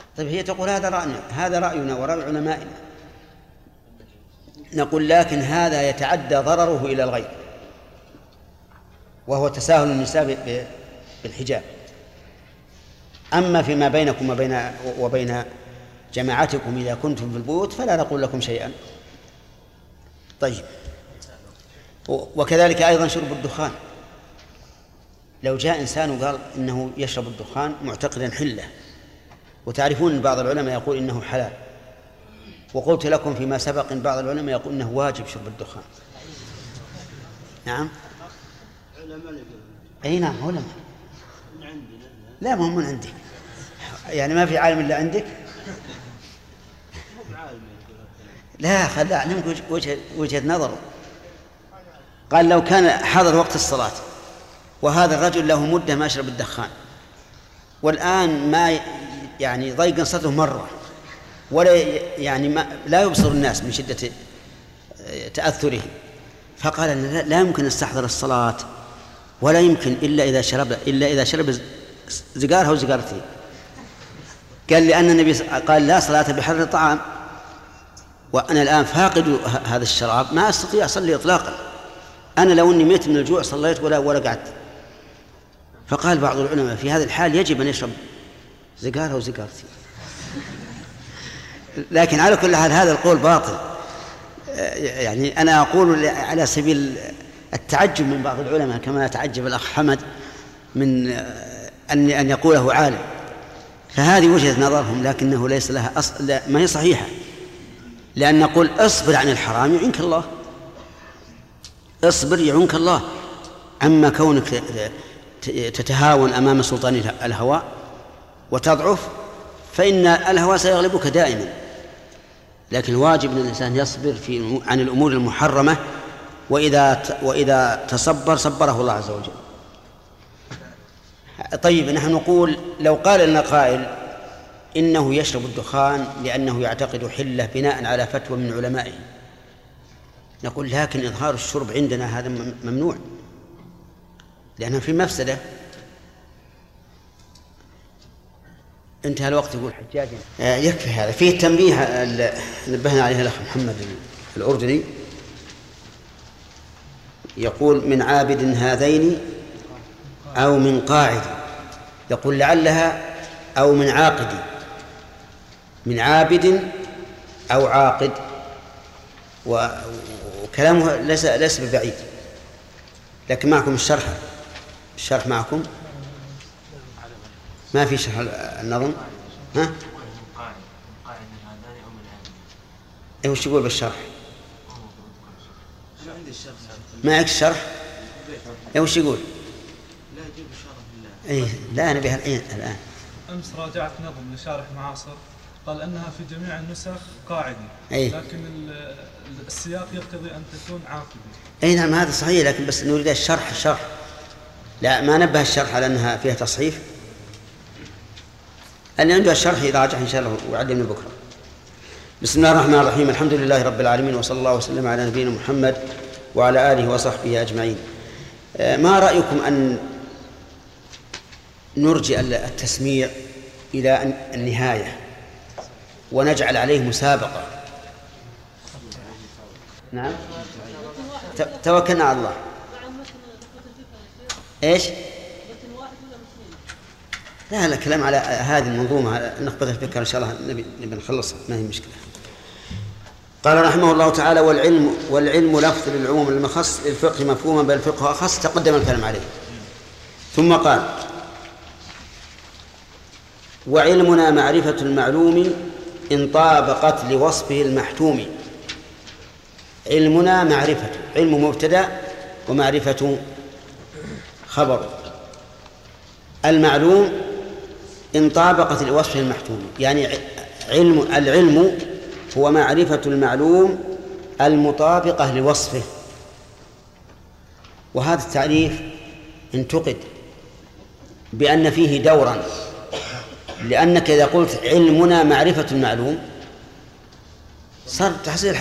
طيب هي تقول هذا رأينا ورأي علمائنا. نقول لكن هذا يتعدى ضرره إلى الغير، وهو تساهل النساء بالحجاب. أما فيما بينكم وبين جماعتكم إذا كنتم في البيوت فلا نقول لكم شيئا. طيب، وكذلك أيضا شرب الدخان. لو جاء إنسان وقال إنه يشرب الدخان معتقدا حله، وتعرفون أن بعض العلماء يقول إنه حلال، وقلت لكم فيما سبق إن بعض العلماء يقول إنه واجب شرب الدخان. نعم، أي نعم علماء. لا، ما هم من عندك، يعني ما في عالم إلا عندك. لا، خلى أعلمك وجهة نظره. قال لو كان حضر وقت الصلاة وهذا الرجل له مدة ما يشرب الدخان، والآن ما يعني ضيق صدره مرة، ولا يعني لا يبصر الناس من شدة تأثره، فقال أن لا يمكن نستحضر الصلاة، ولا يمكن إلا إذا شرب زقارها وزقارتين. قال لأن النبي قال لا صلاة بحر الطعام، وأنا الآن فاقد هذا الشراب ما أستطيع أصلي إطلاقا، أنا لو أني ميت من الجوع صليت ولا قعدت. فقال بعض العلماء في هذا الحال يجب أن يشرب زقارها وزقارتين. لكن على كل حال هذا القول باطل. يعني أنا أقول على سبيل التعجب من بعض العلماء، كما يتعجب الأخ حمد من أن يقوله عالم. فهذه وجهة نظرهم، لكنه ليس لها أصل، ما هي صحيحة. لأن نقول اصبر عن الحرام يعنك الله، اصبر يعنك الله. أما كونك تتهاون أمام سلطان الهوى وتضعف فإن الهوى سيغلبك دائما. لكن واجب أن الإنسان يصبر عن الأمور المحرمة، وإذا تصبر صبره الله عز وجل. طيب، نحن نقول لو قال لنا قائل إنه يشرب الدخان لأنه يعتقد حله بناء على فتوى من علمائه، نقول لكن إظهار الشرب عندنا هذا ممنوع، لأنه في مفسدة. انتهى الوقت. يقول حجاج يكفي هذا. فيه تنبيه نبهنا عليه الأخ محمد الأردني، يقول من عابد هذين أو من قاعد، يقول لعلها أو من عاقد، من عابد أو عاقد، وكلامه ليس ببعيد. لكن معكم الشرح معكم؟ ما في شرح النظم؟ ها؟ إيه وش يقول بالشرح؟ معك الشرح؟ إيه وش يقول؟ لا يجيب الشرح إيه لا، أنا بها الآن. أمس راجعت نظم لشارح معاصر قال أنها في جميع النسخ قاعدي، لكن السياق يقتضي أن تكون عاقدي. أي نعم، هذا صحيح، لكن بس نريد الشرح. لا، ما نبه الشرح على أنها فيها تصحيف. اللي عنده الشرح يراجع إن شاء الله ويعلمنا بكرة. بسم الله الرحمن الرحيم. الحمد لله رب العالمين، وصلى الله وسلم على نبينا محمد وعلى آله وصحبه أجمعين. ما رأيكم أن نرجع التسميع إلى النهاية ونجعل عليه مسابقة؟ نعم، توكلنا على الله. إيش؟ لا كلام على هذه المنظومة، نخبة الفكرة إن شاء الله نبي نخلصها، ما هي مشكلة. قال رحمه الله تعالى: والعلم لفظ للعموم المخص، للفقه مفهوما بل الفقه أخص، تقدم الكلام عليه. ثم قال: وعلمنا معرفة المعلوم إن طابقت لوصفه المحتوم. علمنا معرفة، علم مبتدأ ومعرفة خبر. المعلوم إن طابقت لوصفه المحتوم، يعني العلم هو معرفة المعلوم المطابقة لوصفه. وهذا التعريف انتقد بأن فيه دورا، لأنك إذا قلت علمنا معرفة المعلوم صار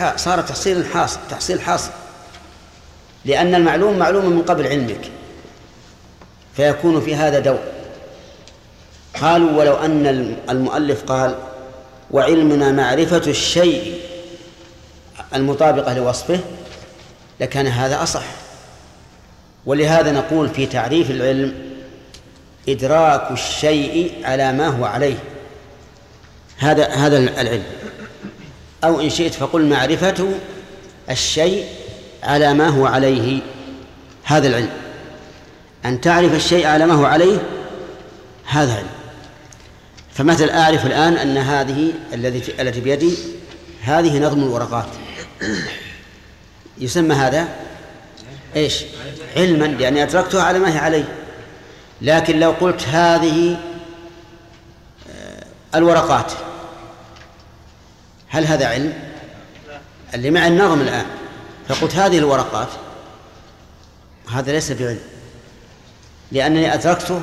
تحصيل حاصل، لأن المعلوم معلوم من قبل علمك، فيكون في هذا دور. قالوا ولو أن المؤلف قال وعلمنا معرفة الشيء المطابقة لوصفه لكان هذا أصح. ولهذا نقول في تعريف العلم إدراك الشيء على ما هو عليه، هذا العلم. أو إن شئت فقل معرفة الشيء على ما هو عليه، هذا العلم. أن تعرف الشيء على ما هو عليه هذا علم. فمثل أعرف الآن أن هذه التي بيدي هذه نظم الورقات، يسمى هذا إيش؟ علما، لأني أدركتها على ما هي عليه. لكن لو قلت هذه الورقات، هل هذا علم؟ اللي مع النظم الآن فقلت هذه الورقات، هذا ليس بعلم، لأنني أدركته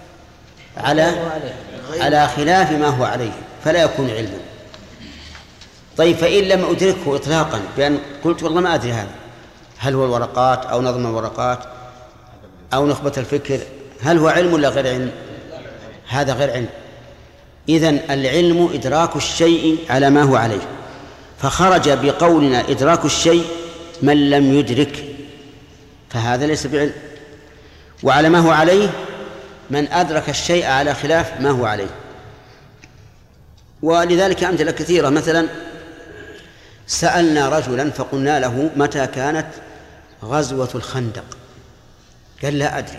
على خلاف ما هو عليه، فلا يكون علما. طيب فإن لم أدركه إطلاقا بأن قلت والله ما أدري هذا، هل هو الورقات أو نظم الورقات أو نخبة الفكر، هل هو علم ولا غير علم؟ هذا غير علم. إذن العلم إدراك الشيء على ما هو عليه، فخرج بقولنا إدراك الشيء من لم يدرك، فهذا ليس بعلم. وعلى ما هو عليه من أدرك الشيء على خلاف ما هو عليه. ولذلك أمثلة كثيرة. مثلا سألنا رجلا فقلنا له متى كانت غزوة الخندق؟ قال لا أدري.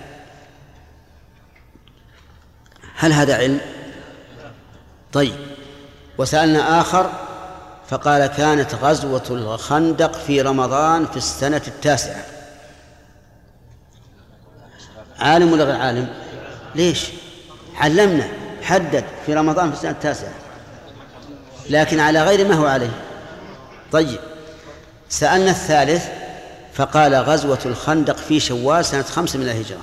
هل هذا علم؟ طيب. وسألنا آخر فقال كانت غزوة الخندق في رمضان في السنة 9. عالم ولا غير عالم؟ ليش؟ علمنا، حدد في رمضان في السنة 9، لكن على غير ما هو عليه. طيب. سألنا الثالث فقال غزوة الخندق في شوال سنة 5 من الهجرة.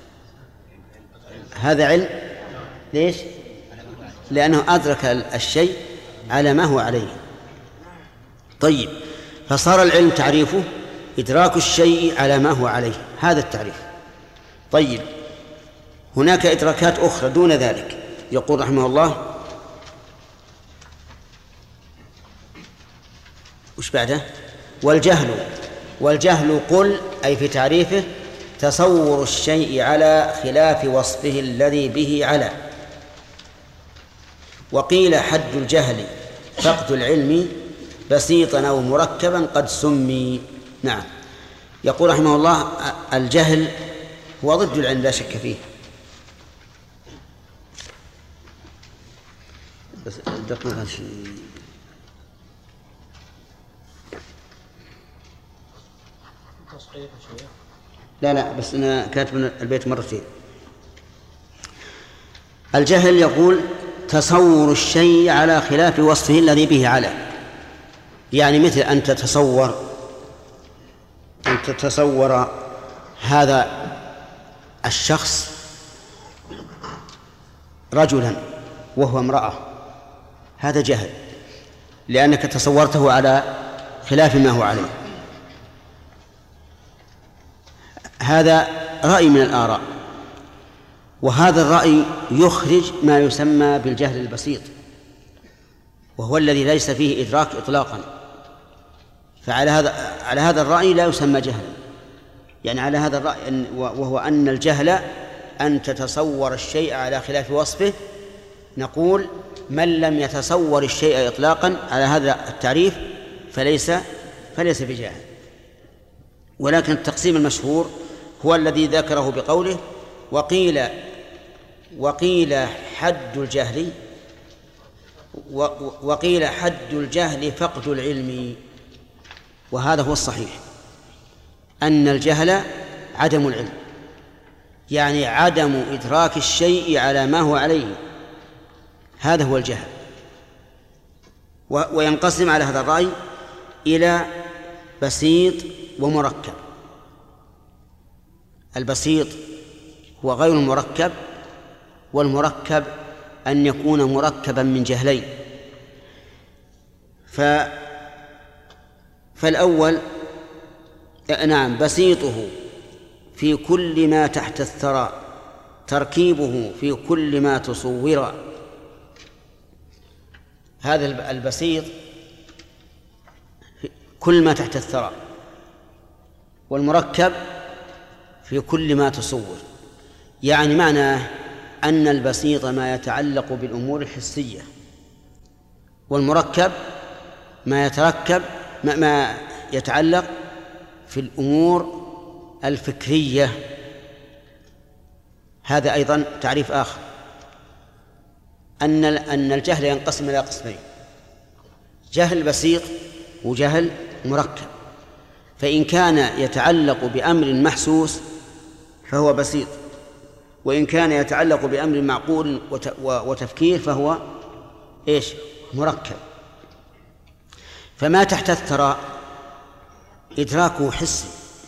هذا علم. ليش؟ لأنه أدرك الشيء على ما هو عليه. طيب. فصار العلم تعريفه إدراك الشيء على ما هو عليه، هذا التعريف. طيب. هناك إدراكات أخرى دون ذلك. يقول رحمه الله وش بعده؟ والجهل قل أي في تعريفه تصور الشيء على خلاف وصفه الذي به على. وقيل حد الجهل فقد العلم بسيطا أو مركبا قد سمي. نعم. يقول رحمه الله الجهل هو ضد العلم لا شك فيه. بس دقيقة لا بس أنا كاتب من البيت مرتين. الجهل يقول تصور الشيء على خلاف وصفه الذي به على، يعني مثل أن تتصور هذا الشخص رجلا وهو امرأة، هذا جهل لأنك تصورته على خلاف ما هو عليه. هذا رأي من الآراء، وهذا الرأي يخرج ما يسمى بالجهل البسيط، وهو الذي ليس فيه إدراك إطلاقا. فعلى هذا الرأي لا يسمى جهلا، يعني على هذا الرأي وهو أن الجهل أن تتصور الشيء على خلاف وصفه، نقول من لم يتصور الشيء إطلاقا على هذا التعريف فليس بجاهل. ولكن التقسيم المشهور هو الذي ذكره بقوله وقيل حد الجهل فقد العلم. وهذا هو الصحيح، أن الجهل عدم العلم، يعني عدم إدراك الشيء على ما هو عليه، هذا هو الجهل. وينقسم على هذا الرأي إلى بسيط ومركب. البسيط هو غير المركب، والمركب أن يكون مركبا من جهلين. فالأول نعم بسيطه في كل ما تحت الثرى تركيبه في كل ما تصور. هذا البسيط كل ما تحت الثرى، والمركب في كل ما تصور. يعني معناه أن البسيط ما يتعلق بالأمور الحسية، والمركب ما يتعلق في الأمور الفكرية. هذا أيضا تعريف آخر، أن الجهل ينقسم إلى قسمين: جهل بسيط وجهل مركب. فإن كان يتعلق بأمر محسوس فهو بسيط، وإن كان يتعلق بأمر معقول وتفكير فهو مركب. فما تحت الثرى إدراكه حسي،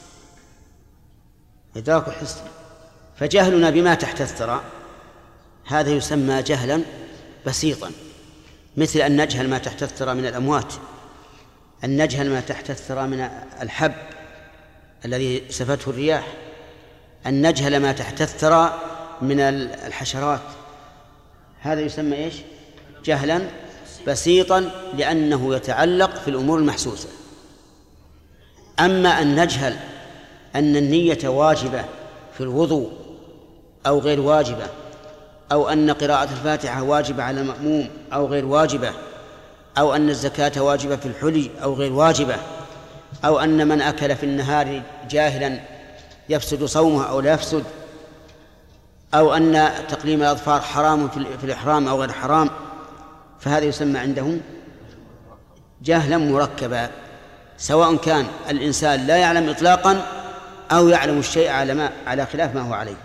فجهلنا بما تحت الثرى هذا يسمى جهلا بسيطا، مثل أن نجهل ما تحت الثرى من الأموات، أن نجهل ما تحت الثرى من الحب الذي سفته الرياح، أن نجهل ما تحت الثرى من الحشرات. هذا يسمى جهلا بسيطا، لأنه يتعلق في الأمور المحسوسة. أما أن نجهل أن النية واجبة في الوضوء أو غير واجبة، أو أن قراءة الفاتحة واجبة على المأموم أو غير واجبة، أو أن الزكاة واجبة في الحلي أو غير واجبة، أو أن من أكل في النهار جاهلا يفسد صومه أو لا يفسد، أو أن تقليم الأظفار حرام في الإحرام أو غير حرام، فهذا يسمى عندهم جهلا مركبا، سواء كان الإنسان لا يعلم إطلاقا أو يعلم الشيء على خلاف ما هو عليه.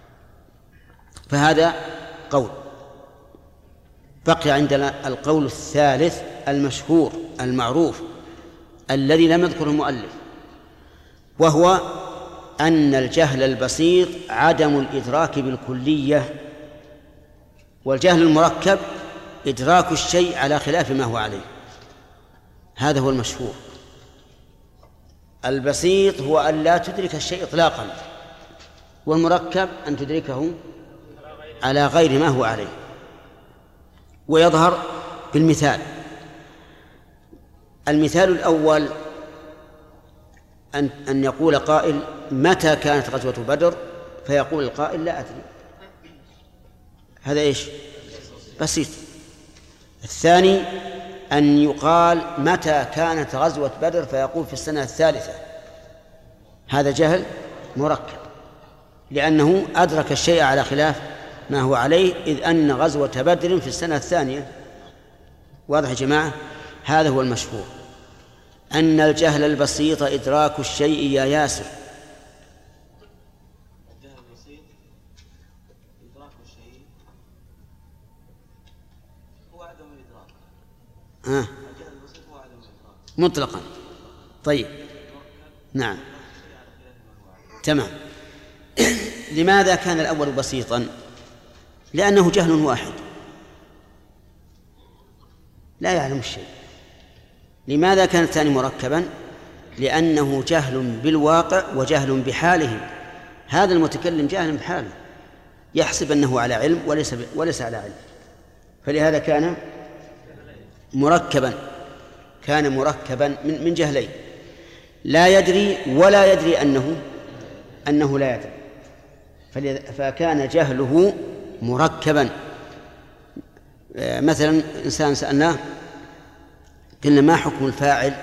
فهذا قول. بقي عندنا القول الثالث المشهور المعروف الذي لم يذكره المؤلف، وهو أن الجهل البسيط عدم الإدراك بالكلية، والجهل المركب إدراك الشيء على خلاف ما هو عليه. هذا هو المشهور. البسيط هو أن لا تدرك الشيء إطلاقا، والمركب أن تدركه على غير ما هو عليه. ويظهر بالمثال. المثال الأول أن يقول قائل: متى كانت غزوة بدر؟ فيقول القائل: لا أدري. هذا بسيط. الثاني أن يقال: متى كانت غزوة بدر؟ فيقول: في السنة الثالثة. هذا جهل مركب، لأنه أدرك الشيء على خلاف ما هو عليه، إذ أن غزوة بدر في السنة الثانية. واضح يا جماعة؟ هذا هو المشهور، أن الجهل البسيط إدراك الشيء يا ياسر. الجهل البسيط إدراك الشيء هو عدم الإدراك. الجهل البسيط هو عدم الإدراك مطلقا. طيب، نعم، تمام. لماذا كان الأول بسيطا؟ لأنه جهل واحد لا يعلم الشيء. لماذا كان الثاني مركبا؟ لأنه جهل بالواقع وجهل بحاله. هذا المتكلم جاهل بحاله، يحسب أنه على علم وليس على علم، فلهذا كان مركبا. كان مركبا من جهلين، لا يدري ولا يدري أنه لا يدري، فكان جهله مركبا. مثلا إنسان سألناه قلنا: ما حكم الفاعل؟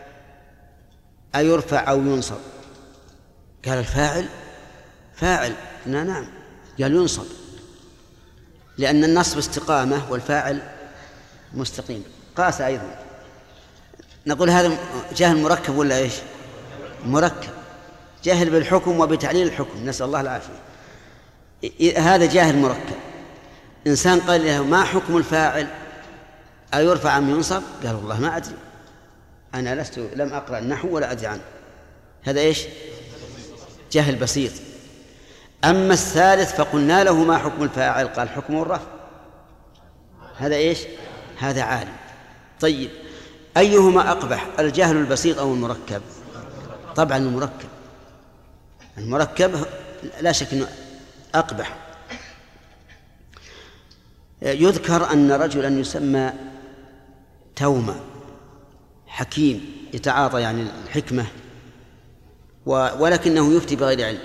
أيرفع أو ينصب؟ قال: الفاعل فاعل. قلنا: نعم. قال: ينصب، لأن النصب استقامة والفاعل مستقيم. قاس أيضا. نقول: هذا جهل مركب ولا مركب، جهل بالحكم وبتعليل الحكم، نسأل الله العافية. هذا جاهل مركب. إنسان قال له: ما حكم الفاعل؟ أيرفع أم ينصب؟ قال: والله ما أدري، أنا لم أقرأ النحو ولا أدري عنه. هذا جهل بسيط. أما الثالث فقلنا له: ما حكم الفاعل؟ قال: حكمه الرفع. هذا هذا عالم. طيب، أيهما أقبح، الجهل البسيط أو المركب؟ طبعا المركب لا شك أنه أقبح، يذكر أن رجلا يسمى توما حكيم يتعاطى يعني الحكمة ولكنه يفتي بغير علم،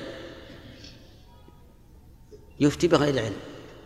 يفتي بغير علم.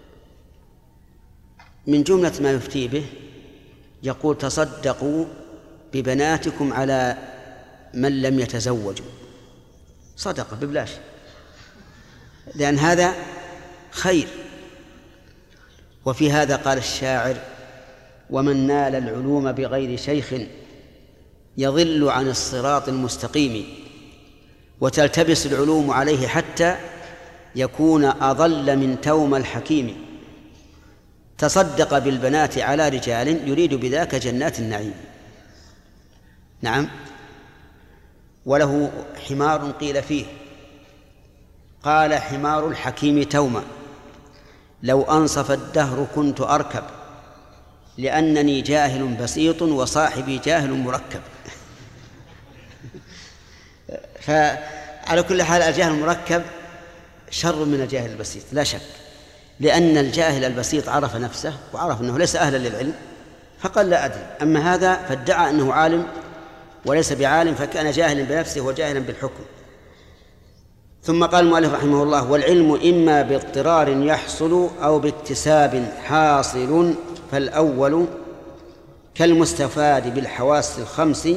من جملة ما يفتي به يقول تصدقوا ببناتكم على من لم يتزوجوا، صدقة ببلاش، لأن هذا خير. وفي هذا قال الشاعر: ومن نال العلوم بغير شيخ يضل عن الصراط المستقيم، وتلتبس العلوم عليه حتى يكون أضل من توم الحكيم. تصدق بالبنات على رجال يريد بذاك جنات النعيم. نعم. وله حمار قيل فيه، قال حمار الحكيم توما: لو أنصف الدهر كنت أركب، لأنني جاهل بسيط وصاحبي جاهل مركب. فعلى كل حال الجاهل المركب شر من الجاهل البسيط لا شك، لأن الجاهل البسيط عرف نفسه وعرف أنه ليس أهلا للعلم فقال لا أدري، أما هذا فادعى أنه عالم وليس بعالم، فكان جاهلا بنفسه وجاهلا بالحكم. ثم قال المؤلف رحمه الله: والعلم إما باضطرار يحصل أو باكتساب حاصل، فالأول كالمستفاد بالحواس الخمس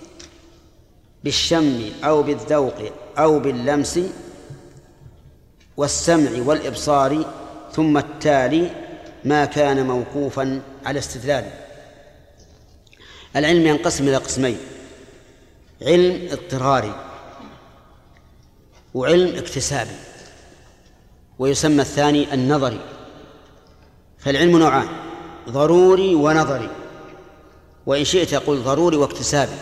بالشم أو بالذوق أو باللمس والسمع والإبصار، ثم التالي ما كان موقوفا على استدلال. العلم ينقسم إلى قسمين: علم اضطراري وعلم اكتسابي، ويسمى الثاني النظري. فالعلم نوعان: ضروري ونظري، وإن شئت قل ضروري واكتسابي.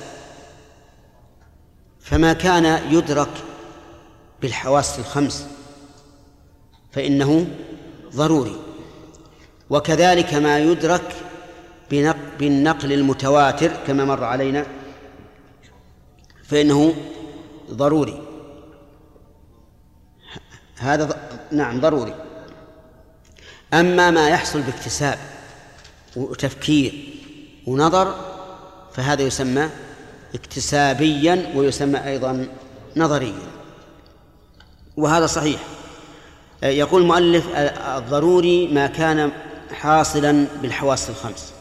فما كان يدرك بالحواس الخمس فإنه ضروري، وكذلك ما يدرك بالنقل المتواتر كما مر علينا فإنه ضروري. هذا نعم ضروري. أما ما يحصل باكتساب وتفكير ونظر فهذا يسمى اكتسابيا ويسمى أيضا نظريا، وهذا صحيح. يقول المؤلف: الضروري ما كان حاصلا بالحواس الخمس.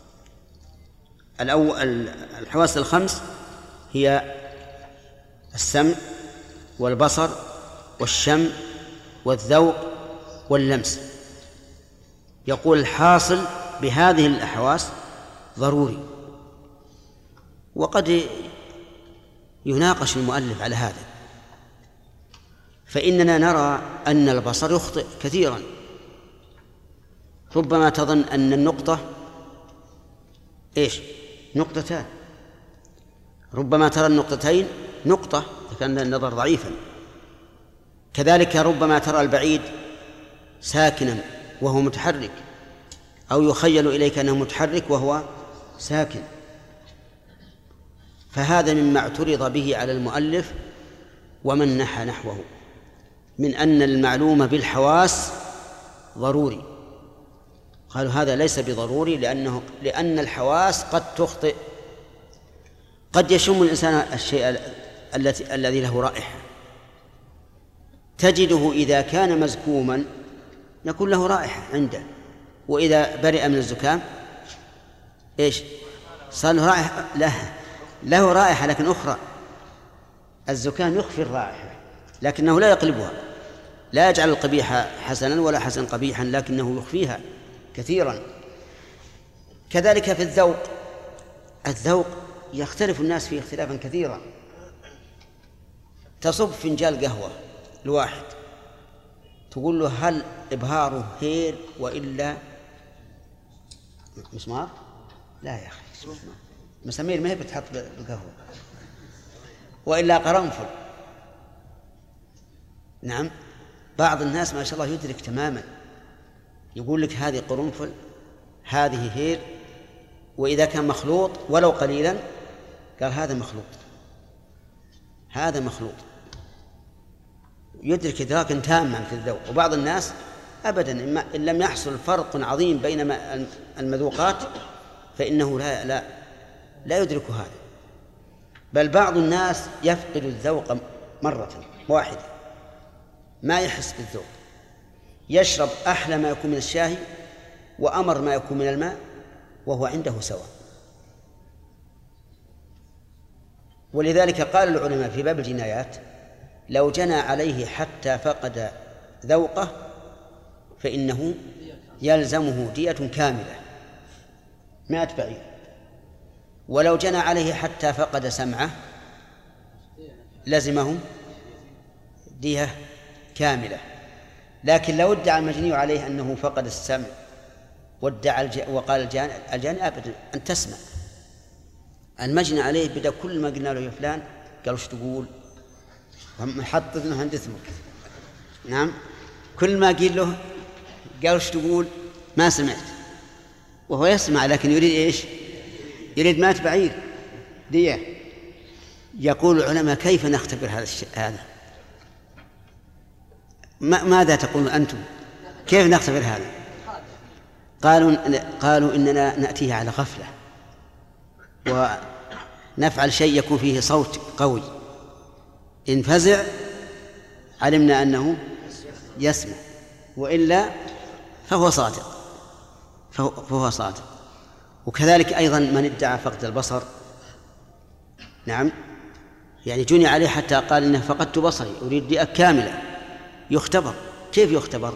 الحواس الخمس هي السمع والبصر والشم والذوق واللمس. يقول الحاصل بهذه الحواس ضروري. وقد يناقش المؤلف على هذا، فإننا نرى أن البصر يخطئ كثيرا، ربما تظن أن النقطة نقطتان، ربما ترى النقطتين نقطة إذا كان النظر ضعيفا. كذلك ربما ترى البعيد ساكنا وهو متحرك، أو يخيل إليك أنه متحرك وهو ساكن. فهذا مما اعترض به على المؤلف ومن نحى نحوه من أن المعلوم بالحواس ضروري. قالوا هذا ليس بضروري، لأن الحواس قد تخطئ. قد يشم الإنسان الشيء الذي له رائحة، تجده إذا كان مزكوما يكون له رائحة عنده، وإذا برئ من الزكام صار له رائحة، له رائحة لكن أخرى. الزكام يخفي الرائحة لكنه لا يقلبها، لا يجعل القبيح حسنا ولا حسن قبيحا، لكنه يخفيها كثيرا. كذلك في الذوق يختلف الناس فيه اختلافا كثيرا. تصب فنجان قهوة الواحد تقول له هل إبهاره هيل وإلا مسمار؟ لا يا أخي، مسامير ما هي بتحط بالقهوة، وإلا قرنفل. نعم، بعض الناس ما شاء الله يدرك تماما، يقول لك هذه قرنفل، هذه هيل، وإذا كان مخلوط ولو قليلا قال هذا مخلوط، هذا مخلوط، يدرك إدراكا تاما في الذوق. وبعض الناس أبدا. إن لم يحصل فرق عظيم بين المذوقات فإنه لا يدرك هذا. بل بعض الناس يفقد الذوق مرة واحدة، ما يحس بالذوق، يشرب أحلى ما يكون من الشاي وأمر ما يكون من الماء وهو عنده سواء. ولذلك قال العلماء في باب الجنايات: لو جنى عليه حتى فقد ذوقه فإنه يلزمه دية كاملة 100 بعير، ولو جنى عليه حتى فقد سمعه لزمه دية كاملة. لكن لو ادعى المجني عليه أنه فقد السمع وقال الجاني أبدا أن تسمع، المجني عليه بدأ كل ما قلنا له يا فلان قال وش تقول، حط ذنه عند اسمك. نعم، كل ما قيل له قال وش تقول ما سمعت، وهو يسمع لكن يريد إيش؟ يريد 100 بعير دية. يقول العلماء: كيف نختبر هذا؟ ماذا تقولون أنتم؟ كيف نختبر هذا؟ قالوا إننا نأتيه على غفلة ونفعل شيء يكون فيه صوت قوي، إن فزع علمنا أنه يسمع، وإلا فهو صادق. وكذلك أيضا من ادعى فقد البصر، نعم، يعني جني عليه حتى قال إنه فقدت بصري أريد دية كاملة، يختبر. كيف يختبر؟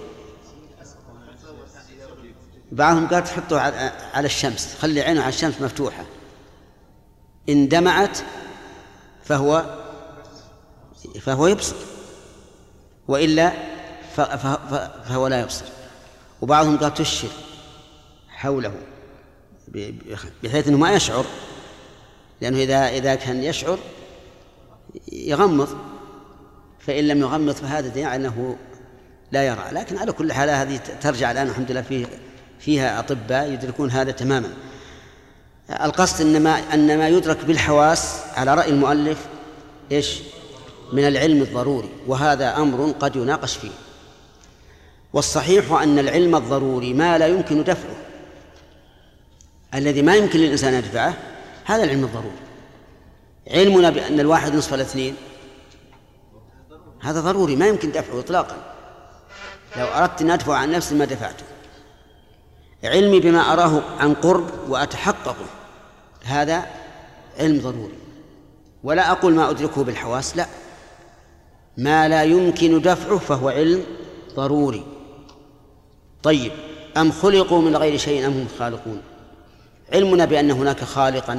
بعضهم قال تحطه على الشمس، خلي عينه على الشمس مفتوحة، إن دمعت فهو يبصر، وإلا فهو لا يبصر. وبعضهم قال تشر حوله بحيث أنه ما يشعر، لأنه إذا كان يشعر يغمض، فإن لم يغمض فهذا دليل على أنه لا يرى. لكن على كل حال هذه ترجع الآن الحمد لله فيها أطباء يدركون هذا تماما. القصد أن ما يدرك بالحواس على رأي المؤلف إيش؟ من العلم الضروري، وهذا أمر قد يناقش فيه. والصحيح أن العلم الضروري ما لا يمكن دفعه، الذي ما يمكن للإنسان أن يدفعه هذا العلم الضروري. علمنا بأن 1 نصف 2 هذا ضروري ما يمكن دفعه إطلاقا، لو أردت أن أدفع عن نفسي ما دفعته. علمي بما أراه عن قرب وأتحققه هذا علم ضروري. ولا أقول ما أدركه بالحواس، لا، ما لا يمكن دفعه فهو علم ضروري. طيب، أم خلقوا من غير شيء أم هم خالقون؟ علمنا بأن هناك خالقا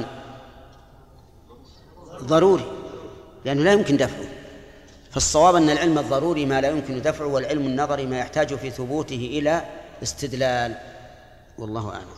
ضروري لأنه لا يمكن دفعه. فالصواب أن العلم الضروري ما لا يمكن دفعه، والعلم النظري ما يحتاج في ثبوته إلى استدلال. والله أعلم.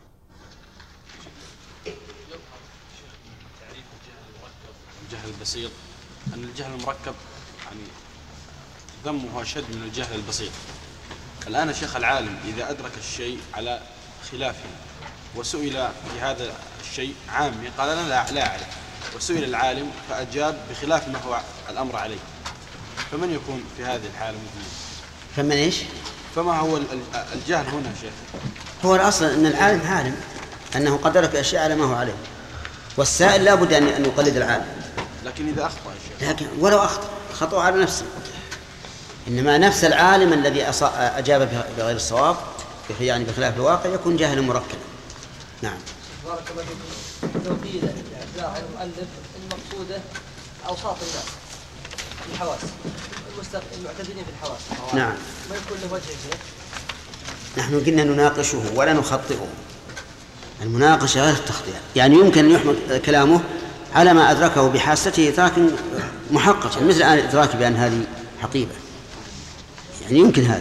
الجهل البسيط، أن الجهل المركب يعني ذمه أشد من الجهل البسيط. الآن الشيخ العالم إذا أدرك الشيء على خلافه وسئل في هذا الشيء عامي قال أنا لا أعلم، وسئل العالم فأجاب بخلاف ما هو الأمر عليه، فمن يكون في هذه الحالة مثله؟ فمن إيش؟ فما هو الجهل هنا شيخ؟ هو الأصل أن العالم عالم، أنه قد درك أشياء على ما هو عليه، والسائل لا بد أن يقلد العالم. لكن إذا أخطأ شيخ؟ لكن ولو أخطأ خطأ على نفسه، إنما نفس العالم الذي أجاب بغير الصواب يعني بخلاف الواقع يكون جاهلا مركبا. نعم. بارك الله فيكم. لو قيل لاعتذار المؤلف المقصوده أوساط الناس الحواس المعتدلين في الحواس، نعم، ما يكون له وجه شيء؟ نحن قلنا نناقشه ولا نخطئه. المناقشة غير التخطئة، يعني يمكن أن يحمل كلامه على ما أدركه بحاسته إدراكا محققا، مثل الآن إدراك بأن هذه حقيبة، يعني يمكن هذا.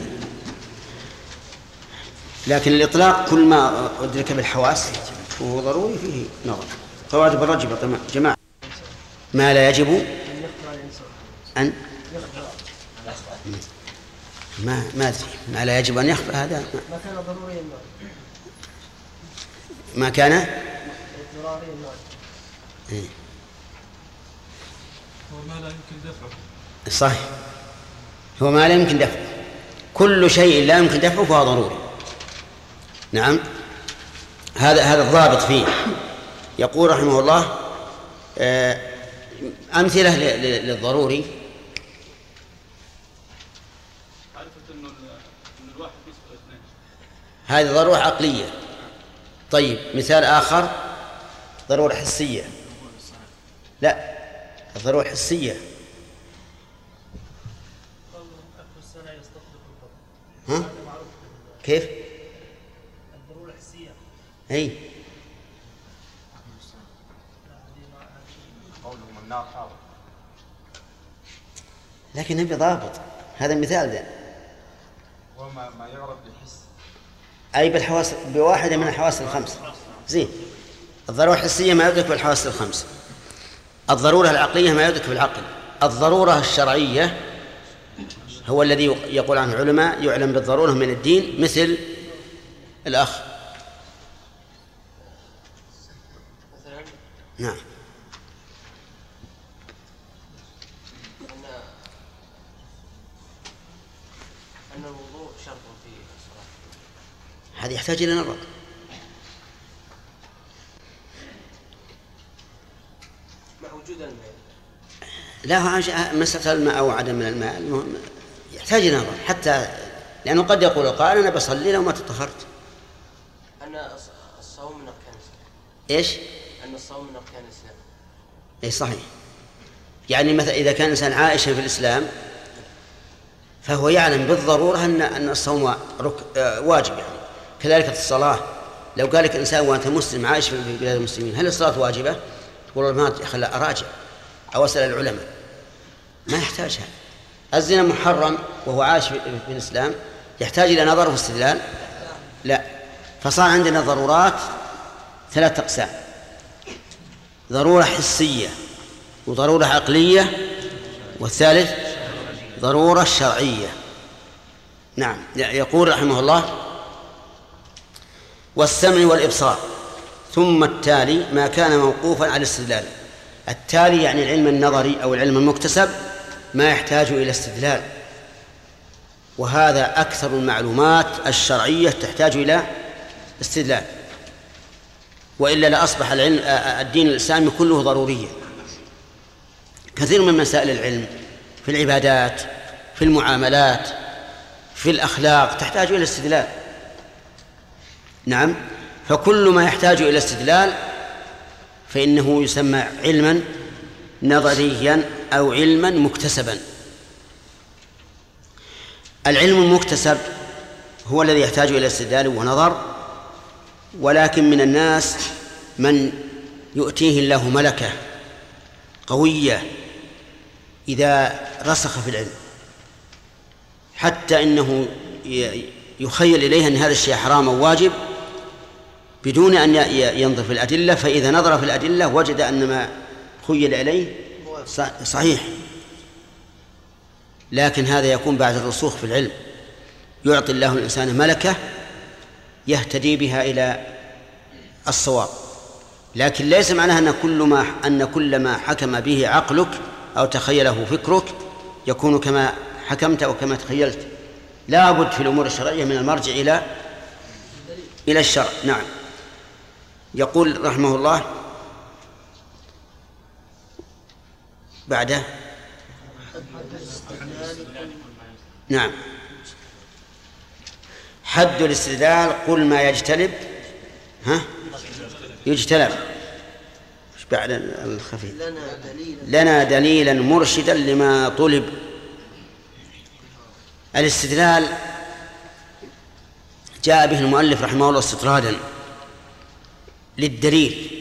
لكن الإطلاق كل ما أدرك بالحواس وهو ضروري فيه نظر. قواعد الرجبة جماعة ما لا يجب أن ما أدري ما لا يجب أن يخفى، هذا ما كان ضروريا ما كان ضروريا هو ما لا يمكن دفعه. صحيح، هو ما لا يمكن دفعه. كل شيء لا يمكن دفعه فهو ضروري. نعم، هذا الضابط فيه. يقول رحمه الله أمثلة للضروري. هذه ضرورة عقلية. طيب مثال آخر ضرورة حسية. لا، الضرورة الحسية ها؟ كيف؟ الضرورة الحسية أي قولهم النار حاضر، لكن نبي ضابط. هذا مثال ده. وما يعرف بالحس أي بالحواس، بواحدة من الحواس الخمس. زين، الضرورة الحسية ما يدرك بالحواس الخمس، الضرورة العقلية ما يدرك بالعقل، الضرورة الشرعية هو الذي يقول عنه العلماء يعلم بالضرورة من الدين، مثل الأخ. نعم. أن الوضوء شرط في الصلاة. هذا يحتاج إلى نظر. مع وجود الماء. لا، مسألة الماء أو عدم الماء المهم يحتاج إلى نظر، حتى لأنه قد يقول قال أنا بصلي لو ما تطهرت. أن الصوم من أركان الإسلام. إيش؟ أن الصوم من أركان الإسلام. أي صحيح. يعني مثلا إذا كان إنسان عائشا في الإسلام فهو يعلم بالضرورة أن الصوم واجب، يعني كذلك الصلاة. لو قال لك إنسان وأنت مسلم عايش في بلاد المسلمين هل الصلاة واجبة؟ تقول ما خلى أراجع أو أسأل العلماء. ما يحتاجها. الزنا محرم وهو عايش في الإسلام يحتاج إلى نظر واستدلال؟ لا. فصار عندنا ضرورات 3 أقسام: ضرورة حسية، وضرورة عقلية، والثالث ضرورة شرعية. نعم. يقول رحمه الله: والسمع والإبصار، ثم التالي ما كان موقوفا على الاستدلال. التالي يعني العلم النظري أو العلم المكتسب ما يحتاج إلى استدلال، وهذا أكثر المعلومات الشرعية تحتاج إلى استدلال، وإلا لأصبح الدين الإسلامي كله ضروريا. كثير من مسائل العلم في العبادات، في المعاملات، في الأخلاق تحتاج إلى استدلال. نعم. فكل ما يحتاج إلى استدلال فإنه يسمى علما نظريا أو علما مكتسبا. العلم المكتسب هو الذي يحتاج إلى استدلال ونظر، ولكن من الناس من يؤتيه الله ملكة قوية إذا رسخ في العلم حتى إنه يخيل إليه أن هذا الشيء حرام أو واجب بدون أن ينظر في الأدلة، فإذا نظر في الأدلة وجد أن ما خيل إليه صحيح. لكن هذا يكون بعد الرسوخ في العلم. يعطي الله الإنسان ملكة يهتدي بها إلى الصواب، لكن ليس معناها أن كل ما حكم به عقلك أو تخيله فكرك يكون كما حكمت أو كما تخيلت. لا بد في الأمور الشرعية من المرجع إلى الشرع. نعم. يقول رحمه الله بعده: نعم، حد الاستدلال قل ما يجتلب يجتلب. بعد الخفي: لنا دليلا مرشدا لما طلب. الاستدلال جاء به المؤلف رحمه الله استطرادا للدليل.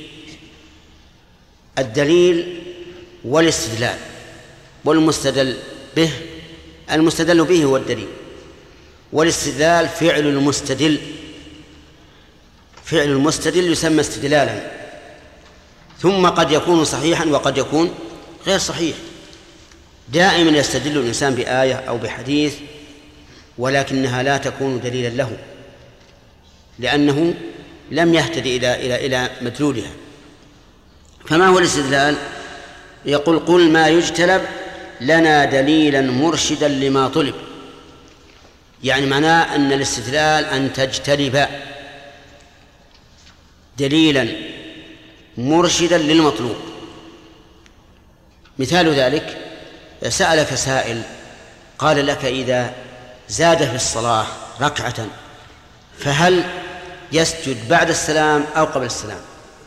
الدليل والاستدلال والمستدل به. المستدل به هو الدليل، والاستدلال فعل المستدل. فعل المستدل يسمى استدلالا، ثم قد يكون صحيحا وقد يكون غير صحيح. دائما يستدل الإنسان بآية أو بحديث ولكنها لا تكون دليلا له لأنه لم يهتدي إلى مدلولها. فما هو الاستدلال؟ يقول قل ما يجتلب لنا دليلا مرشدا لما طلب. يعني معناه أن الاستدلال أن تجتلب دليلا مرشدا للمطلوب. مثال ذلك سألك سائل قال لك إذا زاد في الصلاة ركعة فهل يسجد بعد السلام أو قبل السلام؟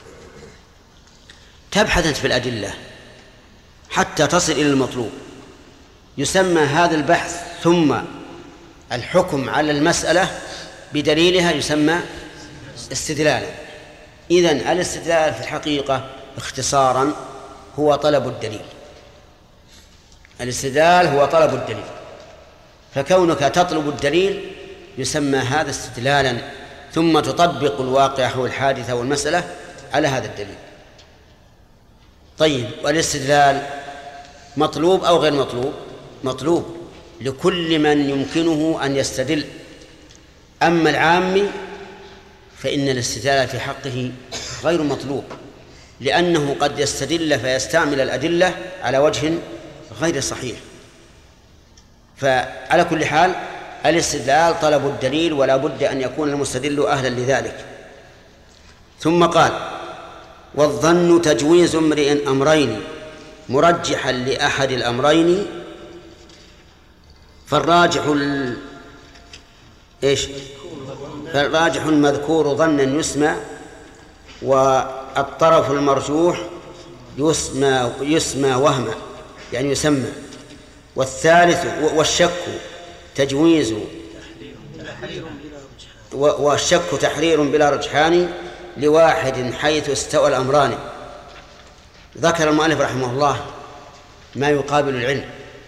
تبحث أنت في الأدلة حتى تصل إلى المطلوب. يسمى هذا البحث ثم الحكم على المسألة بدليلها يسمى استدلالا. إذن الاستدلال في الحقيقة اختصارا هو طلب الدليل. الاستدلال هو طلب الدليل، فكونك تطلب الدليل يسمى هذا استدلالا، ثم تطبق الواقع أو الحادثة والمسألة على هذا الدليل. طيب، والاستدلال مطلوب أو غير مطلوب؟ مطلوب لكل من يمكنه أن يستدل. أما العامي فإن الاستدلال في حقه غير مطلوب، لأنه قد يستدل فيستعمل الأدلة على وجه غير صحيح. فعلى كل حال الاستدلال طلب الدليل، ولا بد أن يكون المستدل أهلا لذلك. ثم قال: والظن تجويز امرئ أمرين مرجحا لأحد الأمرين، فالراجح المذكور ظنا يسمى، والطرف المرجوح يسمى وهما يعني يسمى. والثالث والشك تجويز والشك تحرير بلا رجحان لواحد حيث استوى الأمران. ذكر المؤلف رحمه الله ما يقابل العلم،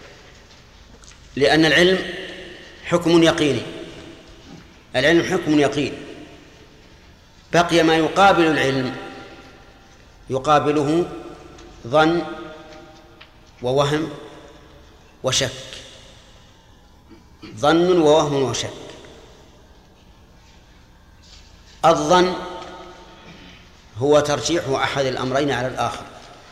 لأن العلم حكم يقيني، العلم حكم يقين. بقي ما يقابل العلم، يقابله ظن ووهم وشك، ظن ووهم وشك. الظن هو ترجيح أحد الأمرين على الآخر،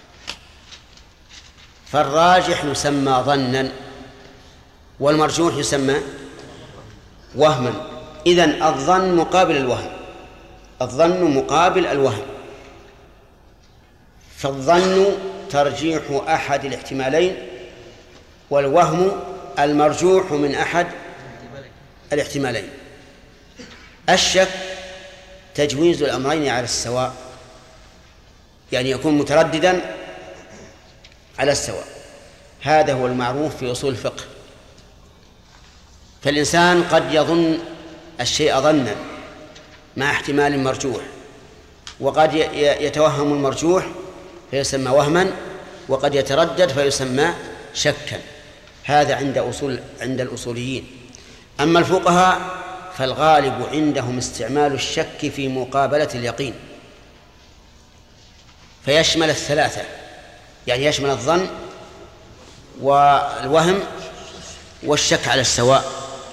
فالراجح يسمى ظنا والمرجوح يسمى وهما. إذن الظن مقابل الوهم، الظن مقابل الوهم. فالظن ترجيح أحد الاحتمالين، والوهم المرجوح من أحد الاحتمالين. الشك تجويز الأمرين على السواء، يعني يكون مترددا على السواء. هذا هو المعروف في أصول الفقه. فالإنسان قد يظن الشيء ظنا مع احتمال مرجوح، وقد يتوهم المرجوح فيسمى وهما، وقد يتردد فيسمى شكا. هذا عند الأصوليين. أما الفقهاء فالغالب عندهم استعمال الشك في مقابلة اليقين، فيشمل الثلاثة، يعني يشمل الظن والوهم والشك على السواء.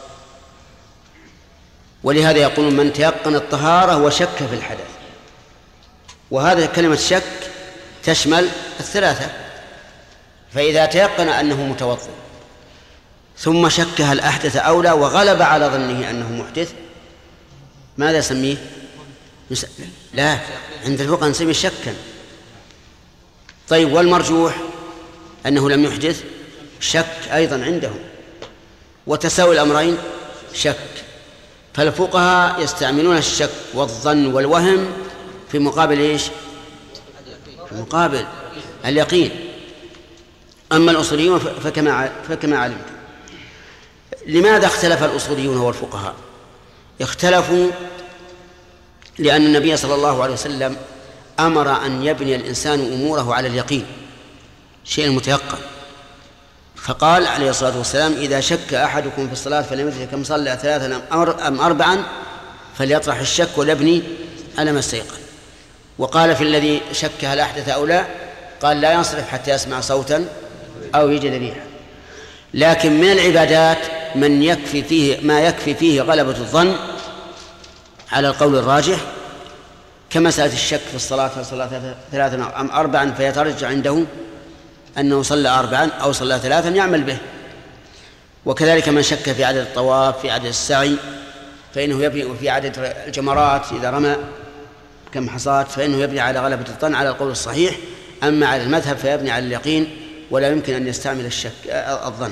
ولهذا يقولون من تيقن الطهارة وشك في الحدث، وهذا كلمة شك تشمل الثلاثة. فإذا تيقن أنه متوضئ ثم شك هل أحدث أو لا وغلب على ظنه أنه محدث، ماذا سميه؟ لا، عند الفقهاء نسميه شكا. طيب، والمرجوح أنه لم يحدث، شك أيضا عندهم. وتساوي الأمرين شك. فالفقهاء يستعملون الشك والظن والوهم في مقابل إيش؟ في مقابل اليقين. أما الأصوليون فكما علمت. لماذا اختلف الأصوليون والفقهاء؟ اختلفوا لأن النبي صلى الله عليه وسلم أمر أن يبني الإنسان أموره على اليقين، شيء متيقن. فقال عليه الصلاة والسلام: إذا شك أحدكم في الصلاة فلم يدرك كم صلى 3 أم 4 فليطرح الشك وليبني على ما استيقن. وقال في الذي شك هل أحدث أو لا، قال: لا ينصرف حتى يسمع صوتا أو يجد ريحا. لكن من العبادات ما يكفي فيه غلبة الظن على القول الراجح، كمسألة الشك في الصلاة فصلى 3 أم 4 فيترجع عنده أنه صلى 4 أو صلى 3 يعمل به. وكذلك من شك في عدد الطواف في عدد السعي فإنه يبني، وفي عدد الجمرات إذا رمى كم حصاة فإنه يبني على غلبة الظن على القول الصحيح. أما على المذهب فيبني على اليقين ولا يمكن أن يستعمل الظن.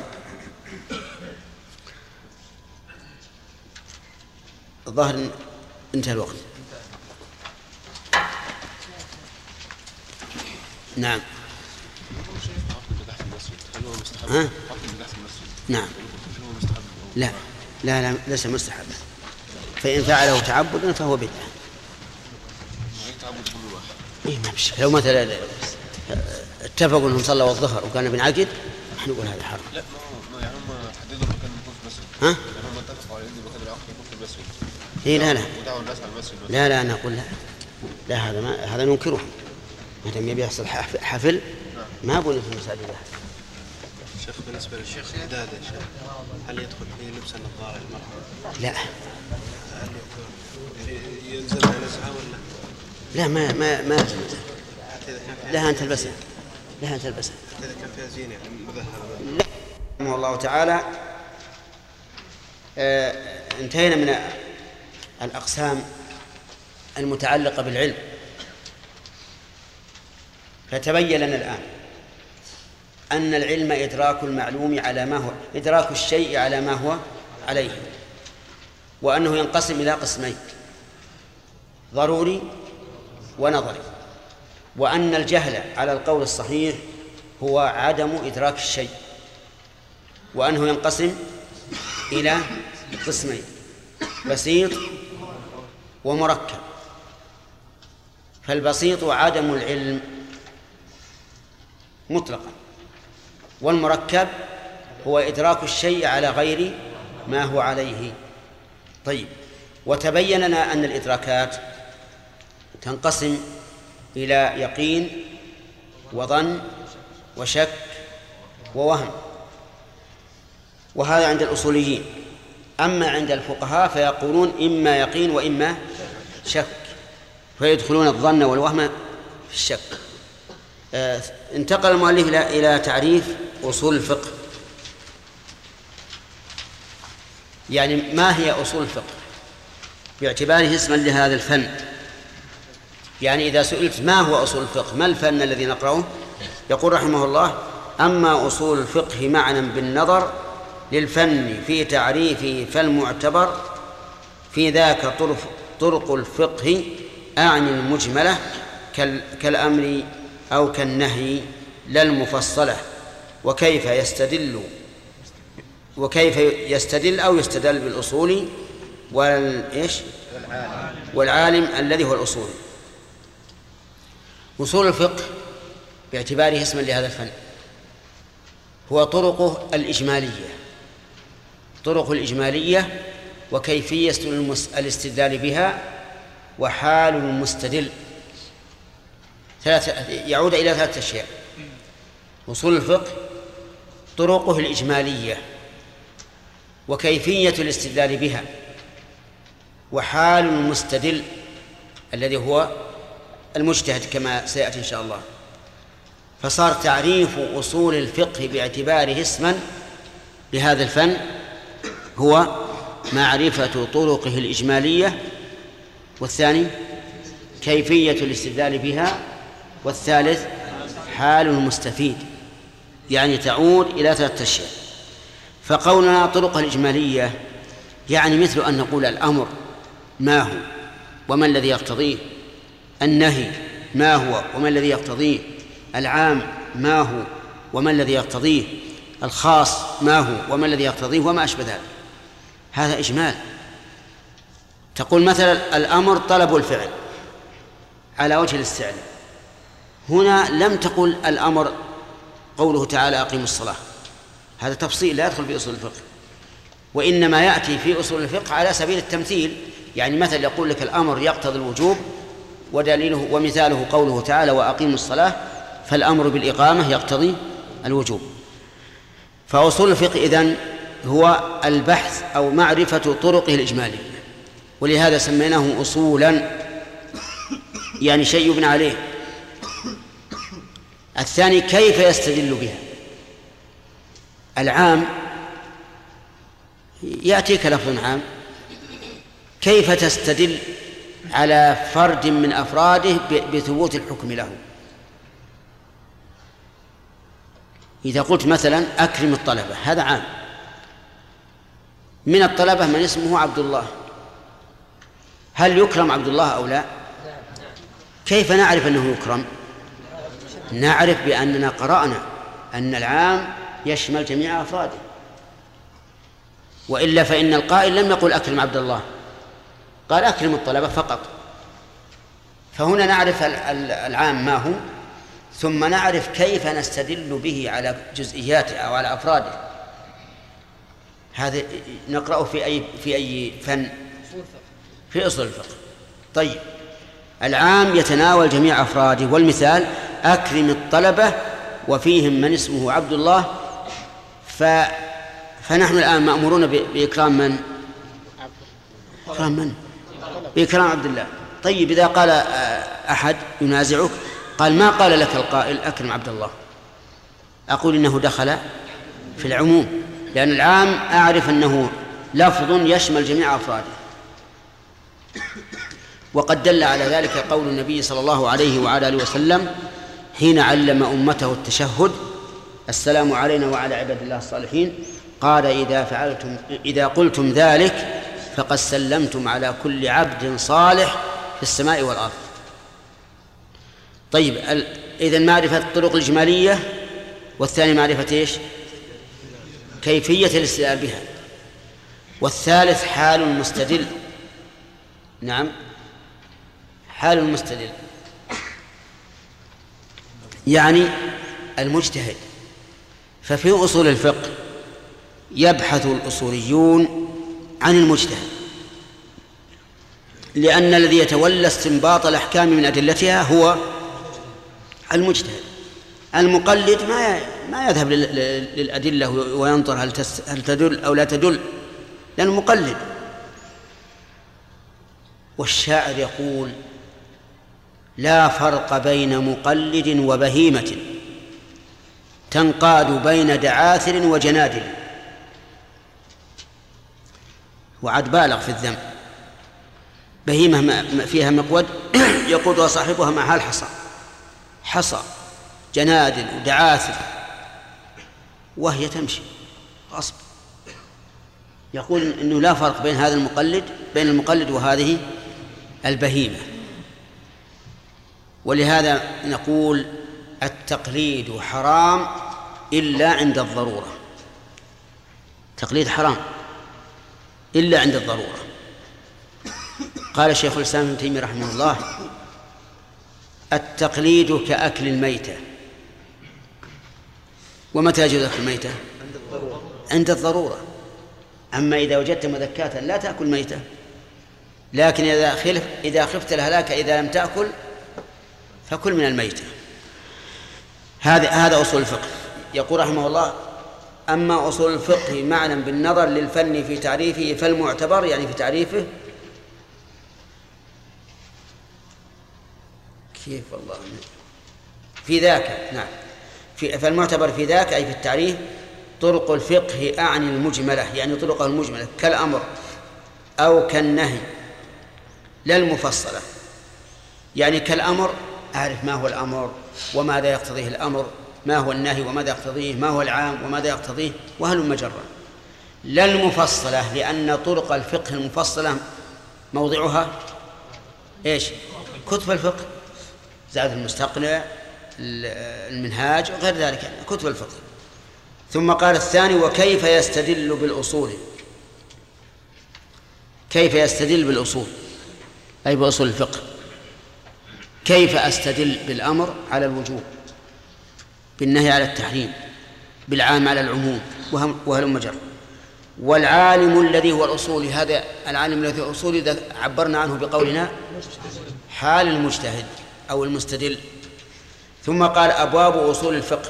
الظاهر انتهى الوقت. نعم. ها؟ نعم. لا لا لا ليس مستحبا، فإن فعله تعبدا فهو بدعة. إيه ما بشك. لو مثلا اتفقوا أنهم صلوا الظهر وكان بنعقد نحن نقول هذا حرام. لا يعني هم حددوا مكان المكون في المسجد. ها؟ يعني هم اتفقوا على أن مكان العقد يكون في المسجد. إيه لا لا. ودعوا الناس على المسجد. لا لا نقول لا. لا هذا ننكره. ما دام يبي يحصل حفل ما بني في المساجد. شيخ بالنسبة للشيخ حداد يا شيخ، هل يدخل في لبس النظارة المرأة؟ لا. هل يلزمها نزعها ولا؟ لا ما يلزمها. لها أن تلبسها. لها أن تلبسها. إذا كان فيها زينة يعني مذهبة. لا. رحمه الله تعالى. انتهينا من الأقسام المتعلقة بالعلم، فتبين لنا الآن أن العلم إدراك المعلوم على ما هو، إدراك الشيء على ما هو عليه، وأنه ينقسم إلى قسمين: ضروري ونظري، وأن الجهل على القول الصحيح هو عدم إدراك الشيء، وأنه ينقسم إلى قسمين: بسيط ومركب. فالبسيط عدم العلم مطلقا، والمركب هو إدراك الشيء على غير ما هو عليه. طيب، وتبين لنا أن الإدراكات تنقسم إلى يقين وظن وشك ووهم، وهذا عند الأصوليين. أما عند الفقهاء فيقولون إما يقين وإما شك، فيدخلون الظن والوهم في الشك. انتقل المؤلف إلى تعريف أصول الفقه. يعني ما هي أصول الفقه باعتباره اسما لهذا الفن؟ يعني إذا سئلت ما هو أصول الفقه، ما الفن الذي نقرأه، يقول رحمه الله: أما أصول الفقه معنى بالنظر للفن في تعريفه فالمعتبر في ذاك طرق الفقه أعني المجملة كالأمر أو كالنهي لا المفصلة، وكيف يستدل أو يستدل بالأصول والعالم الذي هو الأصول. أصول الفقه باعتباره اسما لهذا الفن هو طرقه الإجمالية وكيفية الاستدلال بها وحال المستدل. يعود إلى ثلاثة أشياء: أصول الفقه طرقه الإجمالية وكيفية الاستدلال بها وحال المستدل الذي هو المجتهد كما سيأتي إن شاء الله. فصار تعريف أصول الفقه باعتباره اسما لهذا الفن هو معرفة طرقه الإجمالية، والثاني كيفية الاستدلال بها، والثالث حال المستفيد. يعني تعود إلى ثلاثة أشياء. فقولنا طرقه الإجمالية يعني مثل أن نقول الأمر ما هو وما الذي يقتضيه، النهي ما هو وما الذي يقتضيه، العام ما هو وما الذي يقتضيه، الخاص ما هو وما الذي يقتضيه، وما أشبه ذلك. هذا إجمال. تقول مثلا الأمر طلب الفعل على وجه الاستعلاء، هنا لم تقل الأمر قوله تعالى أقيموا الصلاة، هذا تفصيل لا يدخل في أصول الفقه، وإنما يأتي في أصول الفقه على سبيل التمثيل. يعني مثل يقول لك الأمر يقتضي الوجوب، ودليله ومثاله قوله تعالى وأقيموا الصلاة، فالأمر بالإقامة يقتضي الوجوب. فأصول الفقه إذن هو البحث أو معرفة طرقه الإجمالية، ولهذا سميناه أصولا، يعني شيء يبنى عليه. الثاني كيف يستدل بها. العام يأتيك لفظ عام، كيف تستدل على فرد من أفراده بثبوت الحكم له؟ إذا قلت مثلا أكرم الطلبة، هذا عام، من الطلبة من اسمه عبد الله، هل يكرم عبد الله أو لا؟ كيف نعرف أنه يكرم؟ نعرف بأننا قرأنا أن العام يشمل جميع أفراده، وإلا فإن القائل لم يقل أكرم عبد الله، قال أكرم الطلبة فقط. فهنا نعرف العام ما هو، ثم نعرف كيف نستدل به على جزئياته أو على أفراده. هذا نقرأه في أي فن؟ في أصول الفقه. طيب، العام يتناول جميع أفراده، والمثال أكرم الطلبة وفيهم من اسمه عبد الله، فنحن الآن مأمورون بإكرام من؟ إكرام من؟ بإكرام عبد الله. طيب، إذا قال أحد ينازعك قال ما قال لك القائل أكرم عبد الله، أقول إنه دخل في العموم، لأن العام أعرف أنه لفظ يشمل جميع أفراده. وقد دل على ذلك قول النبي صلى الله عليه وعلى آله وسلم حين علم أمته التشهد: السلام علينا وعلى عباد الله الصالحين، قال: إذا قلتم ذلك فقد سلمتم على كل عبد صالح في السماء والأرض. طيب، إذن معرفة الطرق الإجمالية، والثاني معرفة إيش؟ كيفية الاستدلال بها، والثالث حال المستدل. نعم، حال المستدل يعني المجتهد. ففي أصول الفقه يبحث الأصوليون عن المجتهد، لأن الذي يتولى استنباط الأحكام من أدلتها هو المجتهد. المقلد ما يذهب للأدلة وينظر هل تدل أو لا تدل، لأنه مقلد. والشاعر يقول: لا فرق بين مقلد وبهيمة تنقاد بين دعاثر وجنادل. وعد بالغ في الذم. بهيمة فيها مقود يقودها صاحبها معها الحصى، حصى جنادل ودعاثر، وهي تمشي غصب. يقول إنه لا فرق بين هذا المقلد وهذه البهيمة. ولهذا نقول التقليد حرام إلا عند الضرورة. تقليد حرام إلا عند الضرورة. قال شيخ الإسلام ابن تيمية رحمه الله: التقليد كأكل الميتة. ومتى يجوز أكل الميتة؟ عند الضرورة. أما إذا وجدت مذكاة لا تأكل ميتة، لكن إذا خفت الهلاك إذا لم تأكل فكل من الميتة. هذا أصول الفقه. يقول رحمه الله: أما أصول الفقه معنى بالنظر للفن في تعريفه فالمعتبر، يعني في تعريفه، كيف والله في ذاك، نعم، فالمعتبر في ذاك أي في التعريف طرق الفقه أعني المجملة، يعني طرقه المجملة كالأمر أو كالنهي، لا المفصلة. يعني كالأمر أعرف ما هو الأمر وماذا يقتضيه الأمر، ما هو النهي وماذا يقتضيه، ما هو العام وماذا يقتضيه، وهل مجرا. لا المفصلة، لأن طرق الفقه المفصلة موضعها إيش؟ كتب الفقه، زاد المستقنع، المنهاج وغير ذلك، يعني كتب الفقه. ثم قال الثاني: وكيف يستدل بالأصول. كيف يستدل بالأصول أي بأصول الفقه. كيف أستدل بالأمر على الوجوب، بالنهي على التحريم، بالعام على العموم، وهلم مجر. والعالم الذي هو الأصول، هذا العالم الذي هو الأصول إذا عبرنا عنه بقولنا حال المجتهد أو المستدل. ثم قال: أبواب أصول الفقه.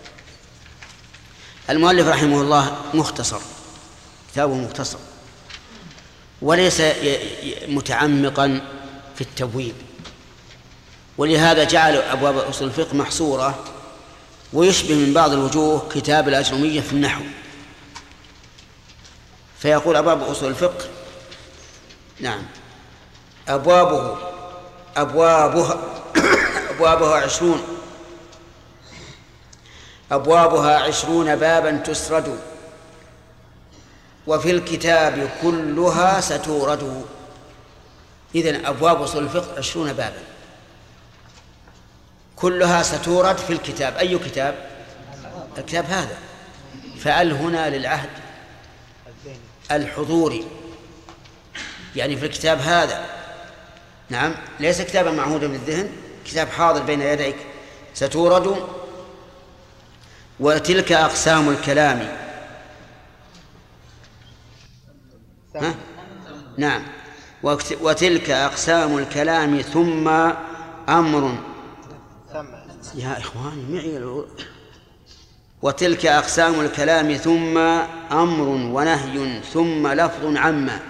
المؤلف رحمه الله مختصر، كتابه مختصر، وليس متعمقا في التبويب، ولهذا جعل أبواب أصول الفقه محصورة، ويشبه من بعض الوجوه كتاب الأجرمية في النحو. فيقول أبواب أصول الفقه نعم أبوابها 20 بابا تسرد، وفي الكتاب كلها ستورد. إذن أبواب أصول الفقه 20 بابا كلها ستورد في الكتاب. أي كتاب؟ الكتاب هذا. فأل هنا للعهد الحضوري، يعني في الكتاب هذا. نعم، ليس كتابا معهودا بالذهن، كتاب حاضر بين يديك. ستورد. وتلك أقسام الكلام. نعم، وتلك أقسام الكلام ثم أمر. يا إخواني معي. وتلك أقسام الكلام ثم أمر ونهي ثم لفظ عما،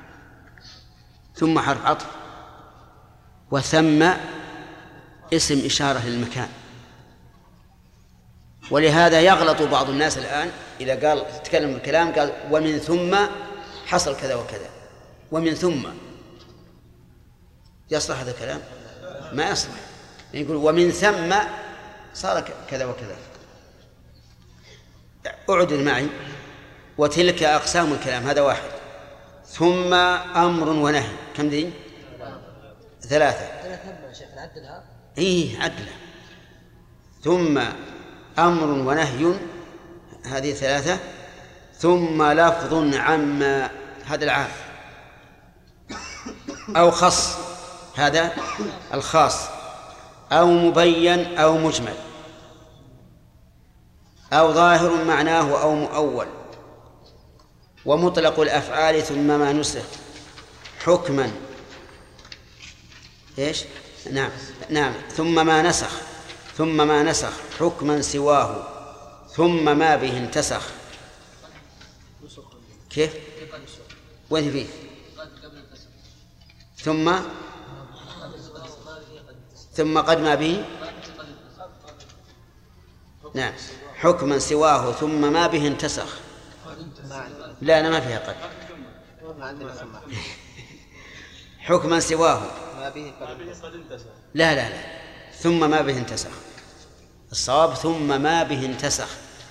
ثم حرف عطف، وثم اسم إشارة للمكان. ولهذا يغلط بعض الناس الآن إذا قال تكلم الكلام قال ومن ثم حصل كذا وكذا. ومن ثم يصلح هذا الكلام؟ ما يصلح. يقول ومن ثم صار كذا وكذا. أعدل معي. وتلك أقسام الكلام، هذا واحد. ثم أمر ونهي، كم دي؟ 3. إيه عدلها. ثم أمر ونهي، هذه 3. ثم لفظ عما، هذا العام. أو خص، هذا الخاص. أو مبين أو مجمل، أو ظاهر معناه أو مؤول. ومطلق الأفعال ثم ما نسخ حكما. إيش؟ نعم ثم ما نسخ حكما سواه ثم ما به انتسخ. كيف؟ وين فيه؟ ثم قد ما به. نعم، حكما سواه ثم ما به انتسخ. لا أنا ما فيها قد. حكما سواه لا ثم ما به انتسخ. الصواب ثم ما به انتسخ.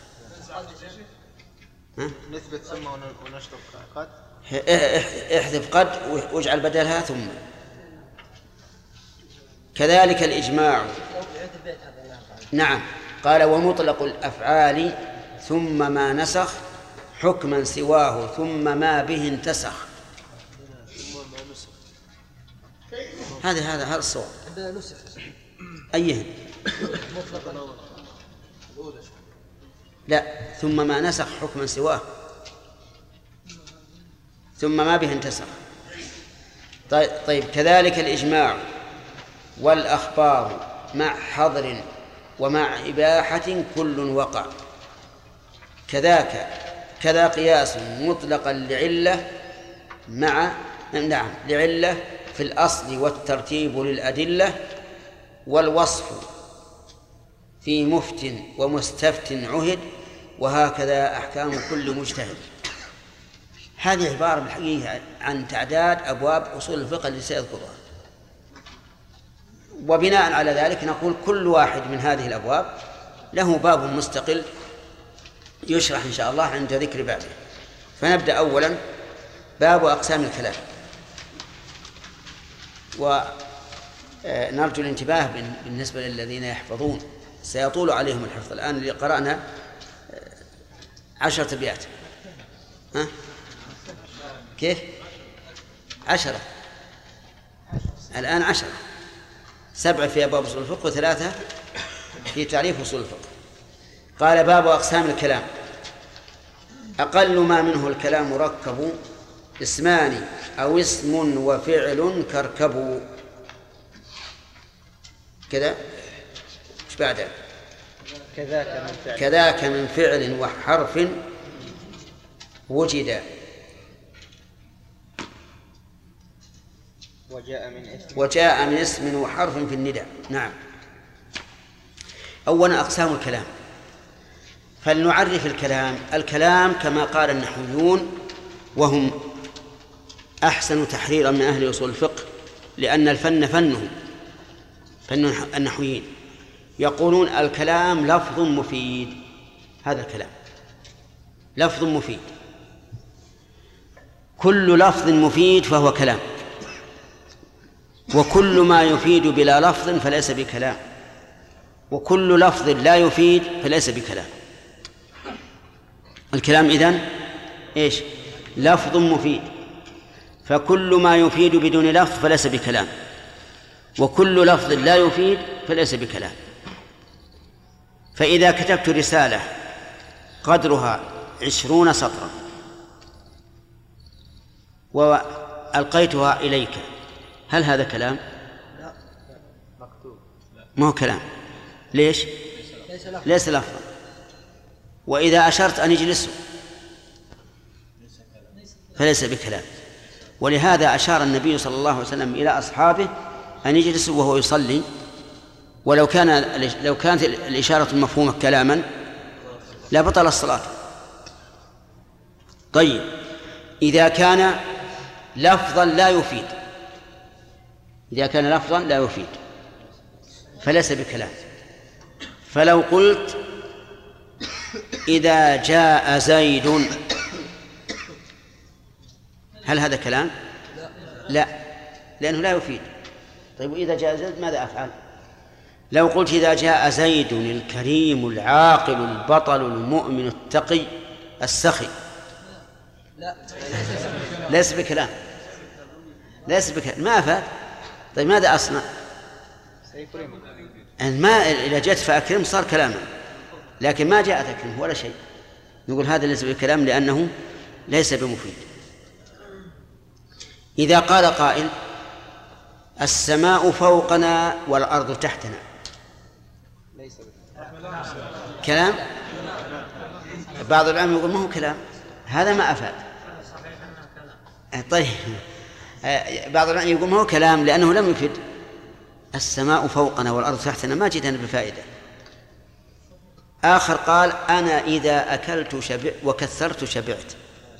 نثبت ثم ونشطب قد. احذف قد واجعل بدلها ثم. كذلك الإجماع. نعم، قال ومطلق الأفعال ثم ما نسخ حكما سواه ثم ما به انتسخ. هذا الصواب. أيهن؟ لا، ثم ما نسخ حكما سواه ثم ما به انتسخ. طيب كذلك الإجماع والأخبار مع حظر ومع إباحة كل وقع. كذا قياس مطلقا لعلة لعلة في الأصل والترتيب للأدلة والوصف في مفت ومستفت عهد وهكذا أحكام كل مجتهد. هذه عبارة بالحقيقة عن تعداد أبواب أصول الفقه اللي سيذكرها، وبناء على ذلك نقول كل واحد من هذه الأبواب له باب مستقل يشرح إن شاء الله عند ذكر بابه. فنبدأ أولا باب أقسام الكلام. ونرجو الانتباه بالنسبة للذين يحفظون، سيطول عليهم الحفظ. الآن اللي قرأنا 10 أبيات. ها؟ كيف؟ 10 الآن 10، 7 في أبواب أصول الفقه و3 في تعريف أصول الفقه. قال باب أقسام الكلام. أقل ما منه الكلام مركب اسمان أو اسم وفعل كركب. كذا ايش بعده؟ كذاك من فعل وحرف وجد وجاء من اسم وحرف في النداء. نعم. أولا أقسام الكلام. فلنعرف الكلام كما قال النحويون وهم أحسن تحريرا من أهل أصول الفقه، لأن الفن فنهم، فن النحويين. يقولون الكلام لفظ مفيد، هذا الكلام لفظ مفيد، كل لفظ مفيد فهو كلام، وكل ما يفيد بلا لفظ فليس بكلام، وكل لفظ لا يفيد فليس بكلام. الكلام إذن إيش؟ لفظ مفيد، فكل ما يفيد بدون لفظ فليس بكلام، وكل لفظ لا يفيد فليس بكلام. فإذا كتبت رسالة قدرها 20 سطرا وألقيتها إليك، هل هذا كلام؟ ما هو كلام. ليش؟ ليس لفظا. وإذا أشرت أن اجلسوا فليس بكلام. ولهذا أشار النبي صلى الله عليه وسلم إلى أصحابه أن يجلسوا وهو يصلي، ولو كانت الإشارة المفهومة كلاما لا بطل الصلاة. طيب، إذا كان لفظا لا يفيد، إذا كان لفظا لا يفيد فليس بكلام. فلو قلت إذا جاء زيد، هل هذا كلام؟ لا، لأنه لا يفيد. طيب، وإذا جاء زيد ماذا أفعل؟ لو قلت إذا جاء زيد الكريم العاقل البطل المؤمن التقي السخي، ليس بكلام، ليس بكلام، ما أفاد. طيب، ماذا أصنع؟ ما إذا جاءت فأكرم صار كلاما، لكن ما جاءت أكرم ولا شيء، نقول هذا ليس بكلام لأنه ليس بمفيد. إذا قال قائل السماء فوقنا والأرض تحتنا، كلام؟ بعض العلماء يقول ما هو كلام، هذا ما أفاد. طيب، بعض العلماء يقول ما هو كلام لأنه لم يفد. السماء فوقنا والأرض تحتنا ما جئنا بفائدة. آخر قال أنا إذا أكلت وكثرت شبعت،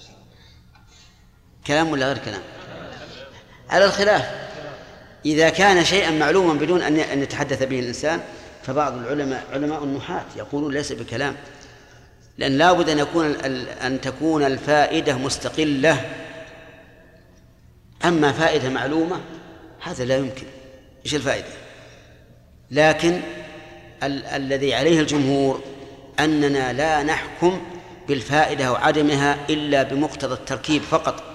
كلام ولا غير كلام؟ على الخلاف. إذا كان شيئا معلوما بدون أن يتحدث به الإنسان، فبعض العلماء علماء النحاة يقولون ليس بكلام، لأن لا بد أن تكون الفائدة مستقلة. أما فائدة معلومة هذا لا يمكن، إيش الفائدة؟ لكن الذي عليه الجمهور أننا لا نحكم بالفائدة وعدمها إلا بمقتضى التركيب فقط،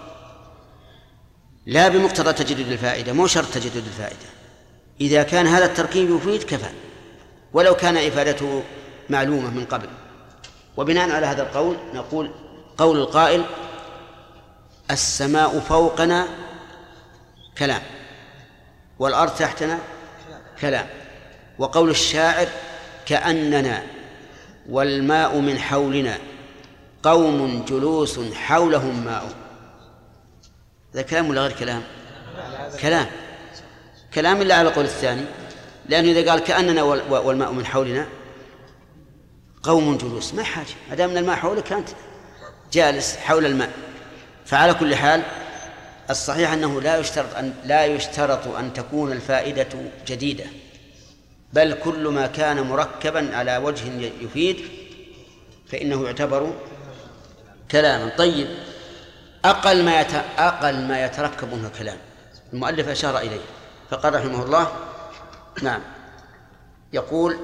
لا بمقتضى تجدد الفائدة، مو شرط تجدد الفائدة. إذا كان هذا التركيب يفيد كفى، ولو كان إفادته معلومة من قبل. وبناء على هذا القول نقول قول القائل السماء فوقنا كلام والأرض تحتنا كلام، وقول الشاعر كأننا والماء من حولنا قوم جلوس حولهم ماء، هذا كلام ولا غير كلام؟ كلام، كلام إلا على القول الثاني، لأنه إذا قال كأننا والماء من حولنا قوم جلوس ما حاجة، ما دام الماء حولك أنت جالس حول الماء. فعلى كل حال الصحيح أنه لا يشترط أن تكون الفائدة جديدة، بل كل ما كان مركبا على وجه يفيد فإنه يعتبر كلاما. طيب، أقل ما يتركب منه كلام المؤلف أشار إليه فقال رحمه الله نعم، يقول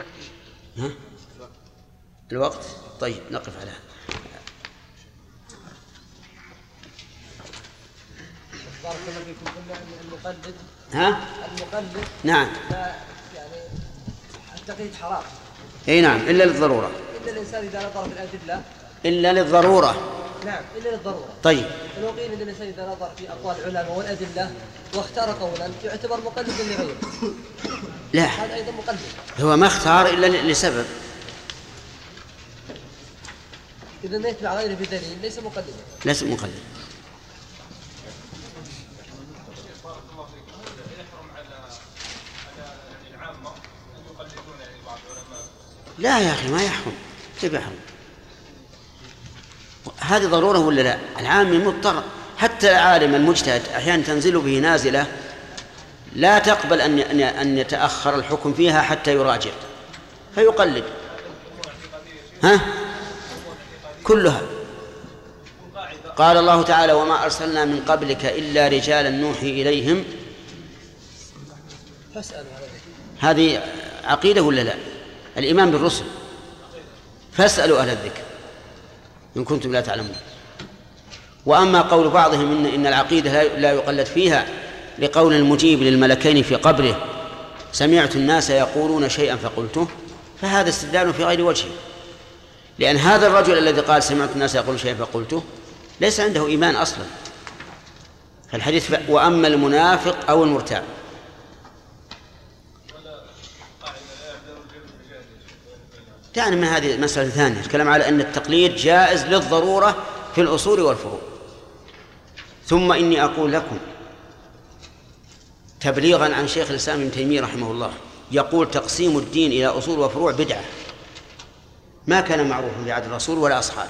الوقت. طيب، نقف على بارك الله فيكم. قلنا المقلد المقلد نعم يعني التقليد حرام. اي نعم، الا للضروره، الا الانسان اذا نظر في الادله، الا للضروره. نعم، الا للضروره. طيب، لو قيل ان الانسان اذا نظر في اقوال العلماء والادله واختار قولا يعتبر مقلدا لغيره. لا، هذا ايضا مقلد، هو ما اختار الا لسبب. اذا ما يتبع غيره بدليل ليس مقلدا، ليس مقلد. لا يا أخي، ما يحرم، كيف يحرم؟ هذه ضرورة ولا لا؟ العامي مضطر، حتى العالم المجتهد أحيانا تنزل به نازلة لا تقبل أن يتأخر الحكم فيها حتى يراجع فيقلد. كلها. قال الله تعالى: وما أرسلنا من قبلك إلا رجالا نوحي إليهم. هذه عقيدة ولا لا؟ الإيمان بالرسل. فاسألوا أهل الذكر إن كنتم لا تعلمون. وأما قول بعضهم إن العقيدة لا يقلد فيها لقول المجيب للملكين في قبره: سمعت الناس يقولون شيئا فقلته، فهذا استدلال في غير وجهه، لأن هذا الرجل الذي قال سمعت الناس يقولون شيئا فقلته ليس عنده إيمان أصلا. فالحديث وأما المنافق أو المرتاب. يعني من هذه مسألة ثانية، الكلام على أن التقليد جائز للضرورة في الأصول والفروع. ثم إني أقول لكم تبليغا عن شيخ الإسلام ابن تيمية رحمه الله، يقول: تقسيم الدين إلى أصول وفروع بدعة، ما كان معروفا في عهد الرسول ولا أصحابه.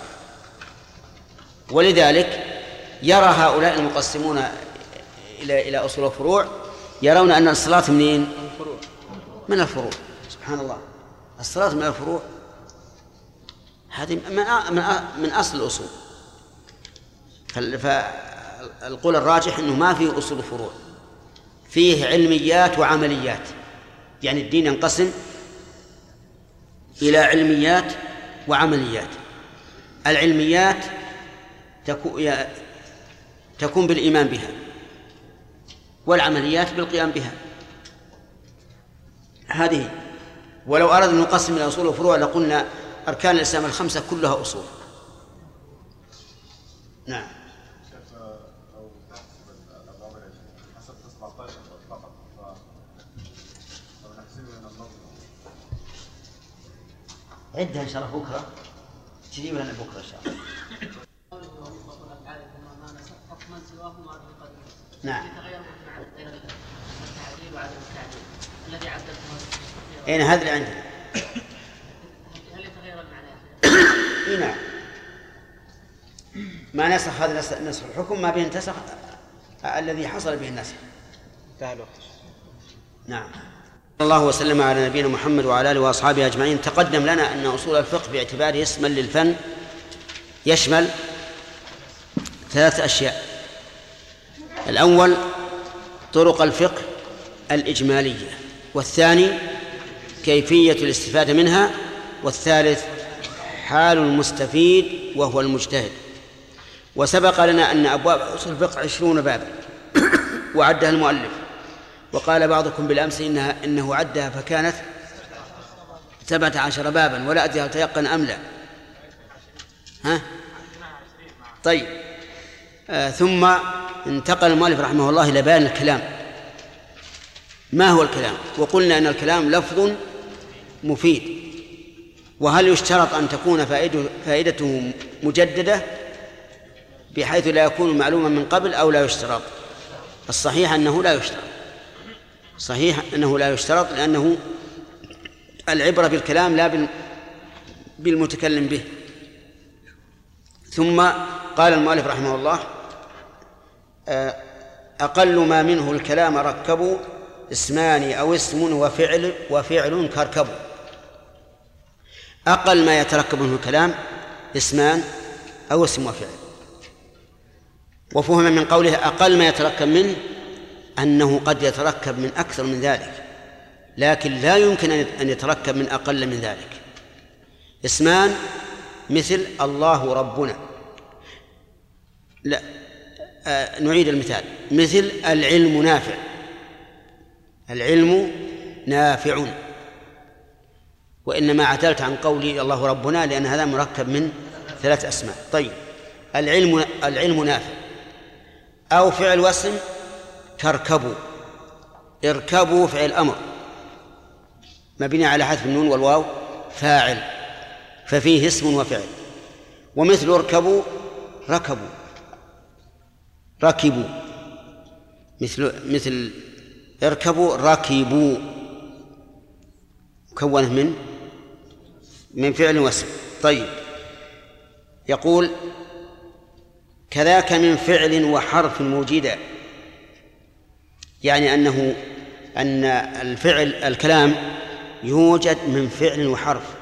ولذلك يرى هؤلاء المقسمون إلى أصول وفروع يرون أن الصلاة منين؟ من الفروع. سبحان الله، الصلاة من الفروع، هذه من أصل الأصول. فالقول الراجح أنه ما فيه أصول وفروع، فيه علميات وعمليات. يعني الدين ينقسم إلى علميات وعمليات. العلميات تكون بالإيمان بها، والعمليات بالقيام بها. هذه. ولو أردنا أن نقسم إلى أصول وفروع لقلنا أركان الإسلام الخمسة كلها أصول. نعم. عدها إن شاء الله بكرة، تجيب لنا بكرة إن شاء الله. نعم. الذي عدته أين هذا اللي عندنا؟ هل يتغير المعنى؟ نعم. ما نسخ هذا نسخ الحكم ما بين تسخ الذي حصل به النسخ. نعم. الله وسلم على نبينا محمد وعلى آله وأصحابه أجمعين. تقدم لنا أن أصول الفقه باعتباره اسما للفن يشمل 3 أشياء. الأول طرق الفقه الإجمالية، والثاني كيفية الاستفادة منها، والثالث حال المستفيد وهو المجتهد. وسبق لنا أن أبواب أصول الفقه 20 بابا وعدها المؤلف، وقال بعضكم بالأمس إنه عدها فكانت 17 بابا، ولا أدري هل تيقن أم لا. طيب. ثم انتقل المؤلف رحمه الله إلى بيان الكلام. ما هو الكلام؟ وقلنا أن الكلام لفظ مفيد، وهل يشترط أن تكون فائدته مجددة بحيث لا يكون معلوما من قبل أو لا يشترط؟ الصحيح أنه لا يشترط. صحيح أنه لا يشترط، لأنه العبرة بالكلام لا بالمتكلم به. ثم قال المؤلف رحمه الله: أقل ما منه الكلام ركبوا اسمان أو اسم وفعل كركبوا. أقل ما يتركب منه الكلام اسمان أو اسم وفعل. وفهم من قوله أقل ما يتركب منه أنه قد يتركب من أكثر من ذلك، لكن لا يمكن أن يتركب من أقل من ذلك. اسمان مثل الله ربنا، لا نعيد المثال، مثل العلم نافع. العلم نافع، وإنما عدلت عن قولي الله ربنا لأن هذا مركب من 3 أسماء. طيب، العلم نافع. أو فعل واسم تركبوا، اركبوا فعل أمر مبني على حذف النون والواو فاعل، ففيه اسم وفعل. ومثل اركبوا ركبوا، ركبوا، مثل اركبوا ركبوا، مكونة من فعل واسم. طيب، يقول كذاك من فعل وحرف موجدا، يعني أن الكلام يوجد من فعل وحرف،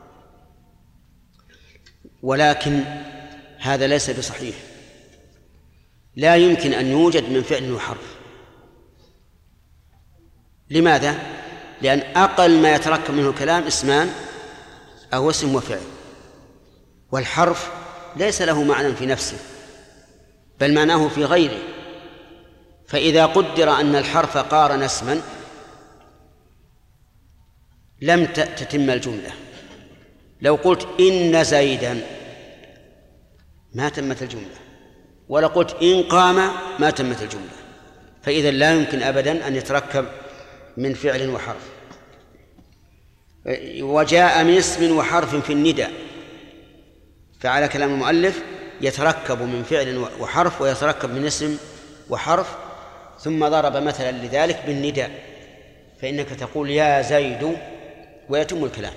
ولكن هذا ليس بصحيح. لا يمكن أن يوجد من فعل وحرف. لماذا؟ لأن أقل ما يتركب منه الكلام اسمان أو اسم وفعل، والحرف ليس له معنى في نفسه بل معناه في غيره. فإذا قدر أن الحرف قارن اسما لم تتم الجملة. لو قلت إن زيدا ما تمت الجملة، ولا قلت إن قام ما تمت الجملة. فإذا لا يمكن أبدا أن يتركب من فعل وحرف. وجاء من اسم وحرف في النداء، فعلى كلام المؤلف يتركب من فعل وحرف ويتركب من اسم وحرف. ثم ضرب مثلا لذلك بالنداء، فإنك تقول يا زيد ويتم الكلام،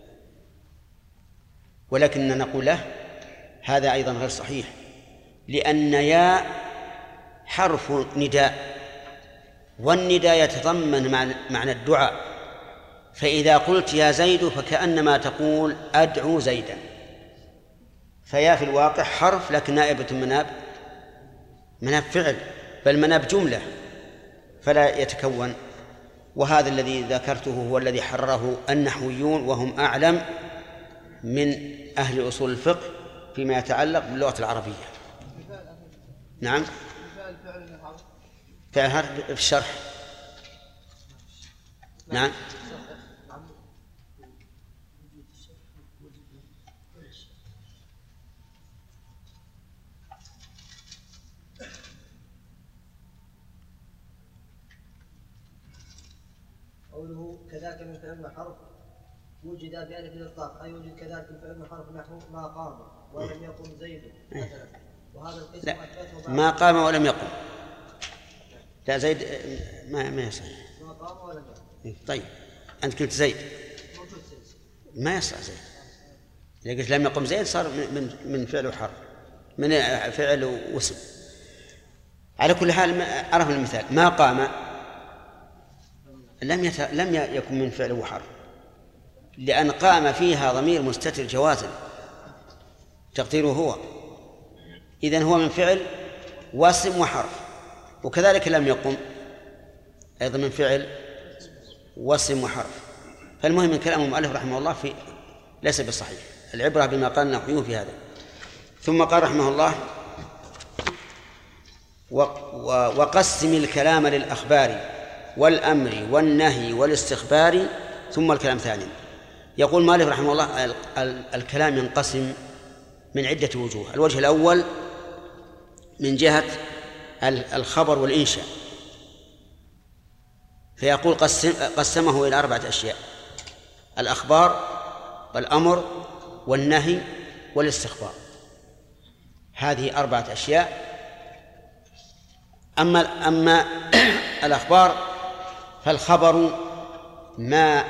ولكننا نقول له هذا أيضا غير صحيح، لأن يا حرف نداء، والنداء يتضمن معنى الدعاء. فإذا قلت يا زيد فكأنما تقول أدعو زيدا، فيا في الواقع حرف لكن نائبة مناب فعل، بل مناب جملة، فلا يتكون. وهذا الذي ذكرته هو الذي حرره النحويون، وهم أعلم من أهل أصول الفقه فيما يتعلق باللغة العربية. نعم، فعل في الشرح. نعم، قوله كذاك من فعل وحرف وجد بألف الإطلاق، أي وجد كذاك من فعل وحرف نحو ما قام ولم يقم زيد مثلا. وهذا القسم أثبته ما قام ولم يقم. لا، زيد ما يصح. ما قام ولم يقم. طيب أنت قلت زيد، ما يصح زيد. إذا قلت لم يقم زيد صار من فعل وحرف، من فعل واسم. على كل حال عرفنا المثال. ما قام لم يكن من فعل وحرف، لأن قام فيها ضمير مستتر جوازا تقديره هو، إذن هو من فعل واسم وحرف. وكذلك لم يقم أيضا من فعل واسم وحرف. فالمهم من كلام المؤلف رحمه الله ليس بصحيح، العبرة بما قال النحويون في هذا. ثم قال رحمه الله وقسم الكلام للأخبار والأمر والنهي والاستخبار ثم الكلام ثاني. يقول مالك رحمه الله الكلام ينقسم من عدة وجوه. الوجه الأول من جهة الخبر والإنشاء، فيقول قسمه إلى 4 أشياء: الأخبار والأمر والنهي والاستخبار. هذه 4 أشياء. أما الأخبار فالخبر ما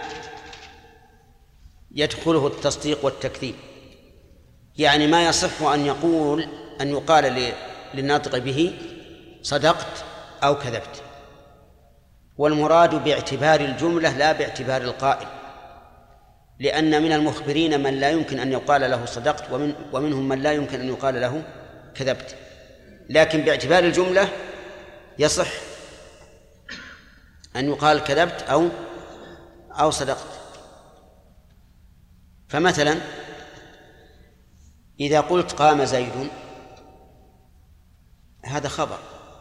يدخله التصديق والتكذيب، يعني ما يصح أن يقال للناطق به صدقت أو كذبت، والمراد باعتبار الجملة لا باعتبار القائل، لأن من المخبرين من لا يمكن أن يقال له صدقت، ومنهم من لا يمكن أن يقال له كذبت. لكن باعتبار الجملة يصح أن يقال كذبت أو صدقت. فمثلا إذا قلت قام زيد هذا خبر،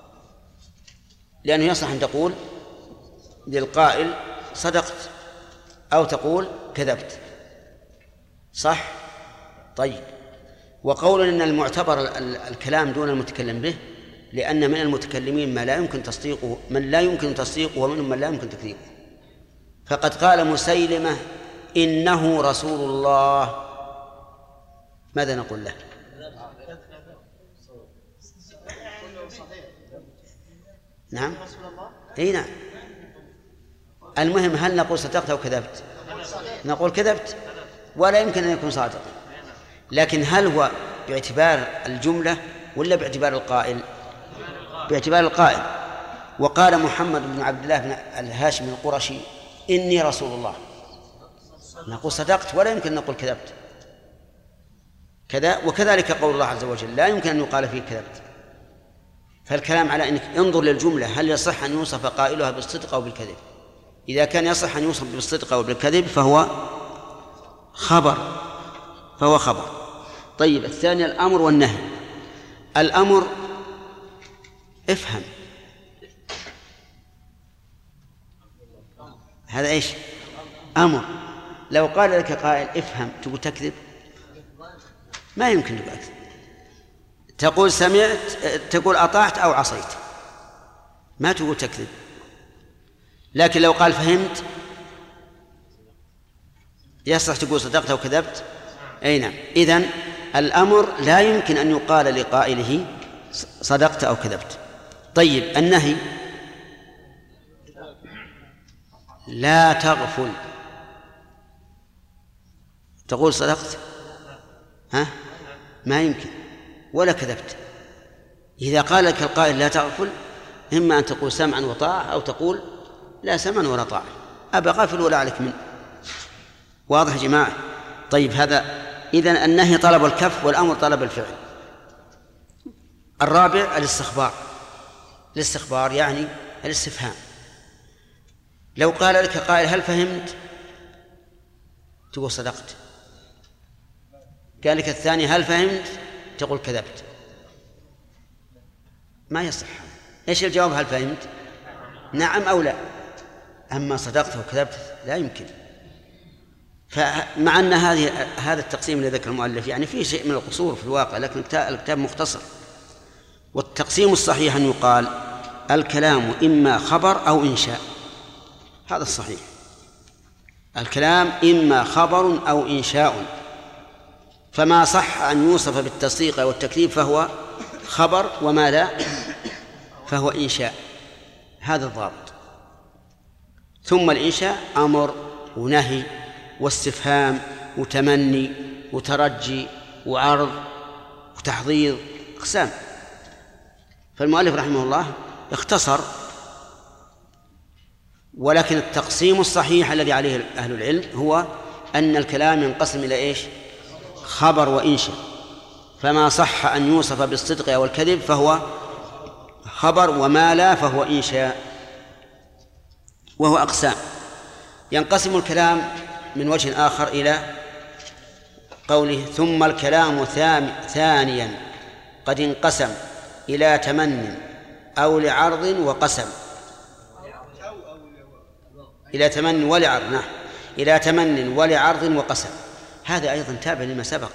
لأنه يصح أن تقول للقائل صدقت أو تقول كذبت، صح؟ طيب. وقول إن المعتبر الكلام دون المتكلم به، لأن من المتكلمين من لا يمكن تصديقه ومنهم من لا يمكن تكذيبه. فقد قال مسيلمة إنه رسول الله، ماذا نقول له؟ نعم، أي نعم. المهم هل نقول صدقت أو كذبت؟ نقول كذبت، ولا يمكن أن يكون صادقا. لكن هل هو باعتبار الجملة ولا باعتبار القائل؟ باعتبار القائل. وقال محمد بن عبد الله بن الهاشمي القرشي إني رسول الله، نقول صدقت ولا يمكن نقول كذبت كذا. وكذلك قول الله عز وجل لا يمكن أن يقال فيه كذبت. فالكلام على أنك انظر للجملة هل يصح أن يوصف قائلها بالصدق أو بالكذب. إذا كان يصح أن يوصف بالصدق أو بالكذب فهو خبر. طيب الثاني الأمر والنهي. الأمر افهم، هذا إيش؟ أمر. لو قال لك قائل افهم تقول تكذب؟ ما يمكن تقول أكذب. تقول سمعت، تقول أطعت أو عصيت، ما تقول تكذب. لكن لو قال فهمت يصح تقول صدقت أو كذبت. أي نعم. إذن الأمر لا يمكن أن يقال لقائله صدقت أو كذبت. طيب النهي لا تغفل، تقول صدقت؟ ما يمكن، ولا كذبت. إذا قال لك القائل لا تغفل إما أن تقول سمعا وطاعة أو تقول لا سمعا ولا طاعة، أبا غافل ولا عليك منه. واضح يا جماعة؟ طيب هذا إذن النهي طلب الكف والأمر طلب الفعل. الرابع الاستخبار يعني الاستفهام. لو قال لك قائل هل فهمت تقول صدقت، قال لك الثاني هل فهمت تقول كذبت، ما يصح. ايش الجواب؟ هل فهمت؟ نعم أو لا. أما صدقت وكذبت لا يمكن. فمع أن هذا التقسيم الذي ذكر المؤلف يعني فيه شيء من القصور في الواقع، لكن الكتاب مختصر. والتقسيم الصحيح أن يقال الكلام إما خبر أو إنشاء، هذا الصحيح. الكلام إما خبر أو إنشاء، فما صح أن يوصف بالتصديق والتكذيب فهو خبر، وما لا فهو إنشاء. هذا الضابط. ثم الإنشاء أمر ونهي واستفهام وتمني وترجي وعرض وتحضيض، أقسام. فالمؤلف رحمه الله اختصر، ولكن التقسيم الصحيح الذي عليه أهل العلم هو أن الكلام ينقسم إلى إيش؟ خبر وإنشاء. فما صح أن يوصف بالصدق أو الكذب فهو خبر، وما لا فهو إنشاء، وهو أقسام. ينقسم الكلام من وجه آخر إلى قوله ثم الكلام ثانيا قد انقسم إلى تمن أو لعرض وقسم، إلى تمن ولعرض، نعم، إلى تمن ولعرض وقسم. هذا أيضا تابع لما سبق،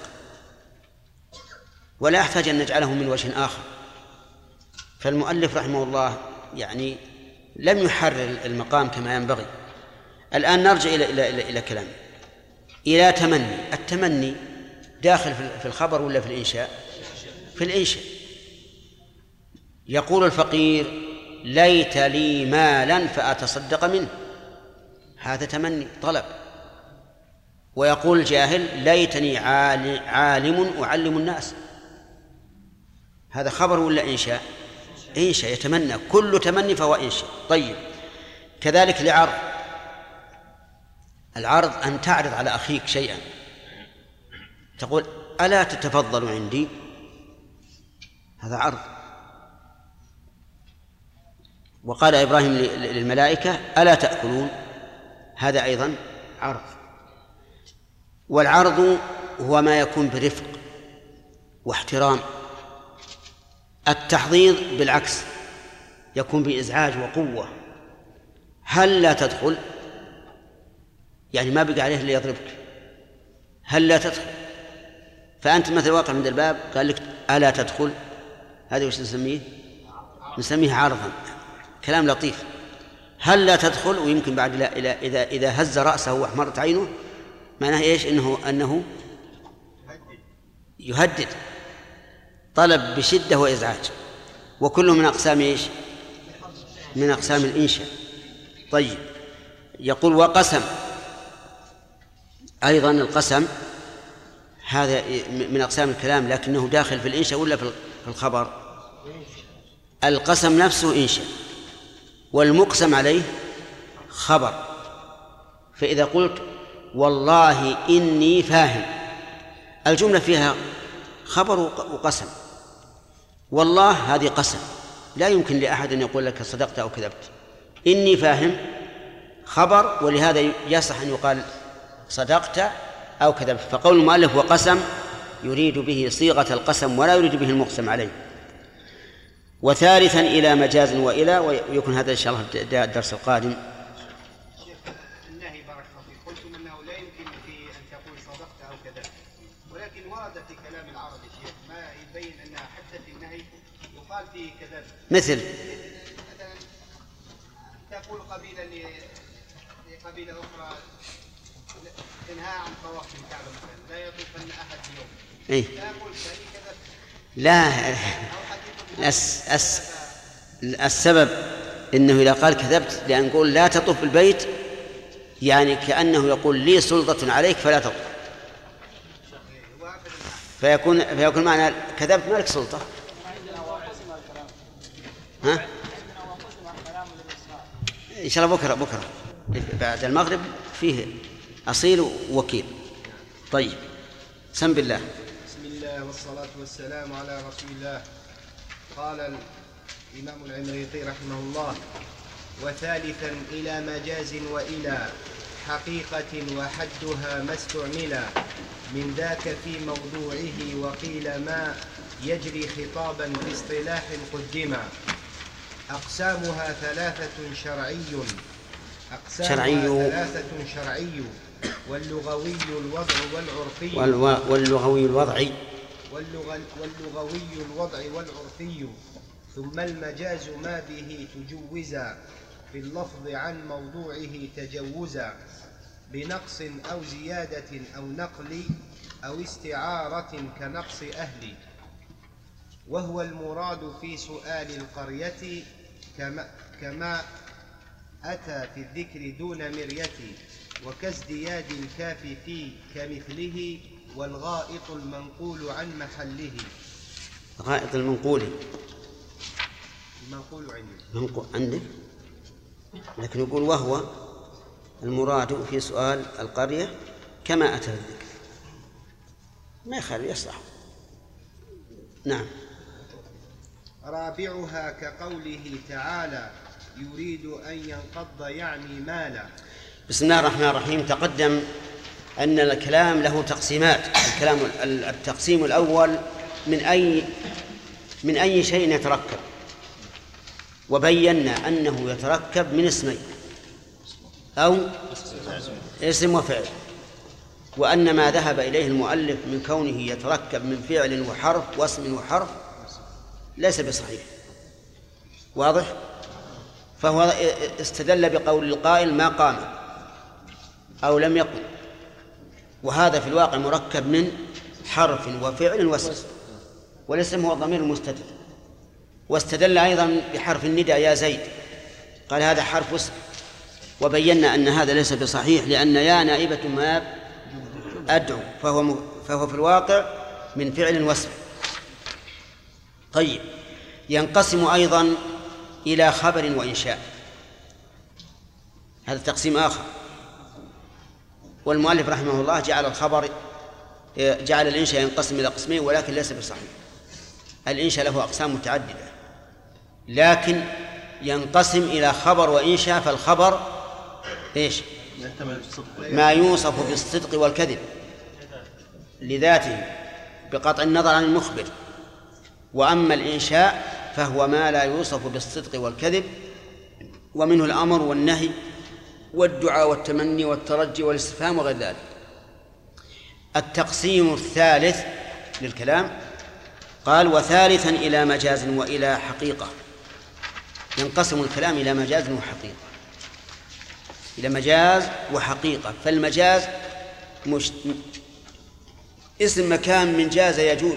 ولا يحتاج أن نجعله من وجه آخر. فالمؤلف رحمه الله يعني لم يحرر المقام كما ينبغي. الآن نرجع إلى كلامه. إلى تمني، التمني داخل في الخبر ولا في الإنشاء؟ في الإنشاء. يقول الفقير ليت لي مالا فأتصدق منه، هذا تمني طلب. ويقول الجاهل ليتني عالم أعلم الناس، هذا خبر ولا إنشاء؟ إنشاء، يتمنى، كل تمني فهو إنشاء. طيب كذلك لعرض. العرض أن تعرض على أخيك شيئا، تقول ألا تتفضل عندي، هذا عرض. وقال إبراهيم للملائكة ألا تأكلون، هذا أيضا عرض. والعرض هو ما يكون برفق واحترام. التحضيض بالعكس يكون بإزعاج وقوة. هل لا تدخل، يعني ما بقى عليه اللي يضربك، هل لا تدخل. فأنت مثل واقع من الباب قال لك ألا تدخل، هذا وش نسميه؟ نسميه عرضا، كلام لطيف. هل لا تدخل، ويمكن بعد إذا هز رأسه واحمرت عينه معناه إيش؟ أنه يهدد، طلب بشدة وإزعاج. وكله من أقسام إيش؟ من أقسام الإنشاء. طيب يقول وقسم، أيضا القسم هذا من أقسام الكلام، لكنه داخل في الإنشاء ولا في الخبر؟ القسم نفسه إنشاء، والمقسم عليه خبر. فإذا قلت والله إني فاهم، الجملة فيها خبر وقسم. والله هذه قسم، لا يمكن لأحد أن يقول لك صدقت أو كذبت. إني فاهم خبر، ولهذا يصح أن يقال صدقت أو كذبت. فقول المؤلف وقسم يريد به صيغة القسم ولا يريد به المقسم عليه. وثالثا إلى مجاز وإلى، ويكون هذا إن شاء الله الدرس القادم. شيخ النهي بارك الله فيك، قلتم أنه لا يمكن في أن تقول صدقت أو كذبت، ولكن ورد في كلام العرب شيخ ما يبين أن حتى في النهي يقال فيه كذبت. مثلا تقول قبيلة لقبيلة أخرى تنهى عن طواف الكعبة مثلا، لا يطوفن أحد اليوم. إيه؟ لا أقول ثاني كذبت. لا، السبب إنه إذا قال كذبت لأن نقول لا تطوف البيت، يعني كأنه يقول لي سلطة عليك فلا تطوف، فيكون معنى كذبت ما لك سلطة. ها؟ إن شاء الله بكرة بعد المغرب فيه أصيل ووكيل. طيب، سم بالله. بسم الله والصلاة والسلام على رسول الله. قال الإمام العمريطي رحمه الله: وثالثا إلى مجاز وإلى حقيقة وحدها ما استعملا، من ذاك في موضوعه وقيل ما يجري خطابا في اصطلاح قدما. أقسامها ثلاثة شرعي واللغوي الوضع والعرفي واللغوي الوضع والعرفي، ثم المجاز ما به تجوزا في اللفظ عن موضوعه تجوزا، بنقص أو زيادة أو نقل أو استعارة كنقص أهل، وهو المراد في سؤال القرية كما أتى في الذكر دون مرية، وكازدياد الكاف في كمثله، والغائط المنقول عن محله. غائط المنقول عندك، لكن يقول وهو المراد في سؤال القرية كما أتى الذكر، ما يخالف يصلح. نعم. رابعها كقوله تعالى: يريد أن ينقض يعني مالا. بسم الله الرحمن الرحيم. تقدم أن الكلام له تقسيمات. التقسيم الأول من أي شيء يتركب، وبينا أنه يتركب من اسمين أو اسم وفعل، وأن ما ذهب إليه المؤلف من كونه يتركب من فعل وحرف واسم وحرف ليس بصحيح. واضح؟ فهو استدل بقول القائل ما قام أو لم يقم، وهذا في الواقع مركب من حرف وفعل واسم، والاسم هو الضمير المستتر. واستدل أيضا بحرف النداء يا زيد، قال هذا حرف واسم، وبينا أن هذا ليس بصحيح، لأن يا نائبة ما أدعو، فهو في الواقع من فعل واسم. طيب، ينقسم أيضا إلى خبر وإنشاء، هذا تقسيم آخر. والمؤلف رحمه الله جعل الإنشاء ينقسم إلى قسمين، ولكن ليس بصحيح. الإنشاء له أقسام متعددة، لكن ينقسم إلى خبر وإنشاء. فالخبر إيش؟ ما يوصف بالصدق والكذب لذاته بقطع النظر عن المخبر. وأما الإنشاء فهو ما لا يوصف بالصدق والكذب، ومنه الأمر والنهي والدعاء والتمني والترجي والاستفهام وغير ذلك. التقسيم الثالث للكلام قال: وثالثا إلى مجاز وإلى حقيقة. ينقسم الكلام إلى مجاز وحقيقة، إلى مجاز وحقيقة. فالمجاز اسم مكان من جاز يجوز،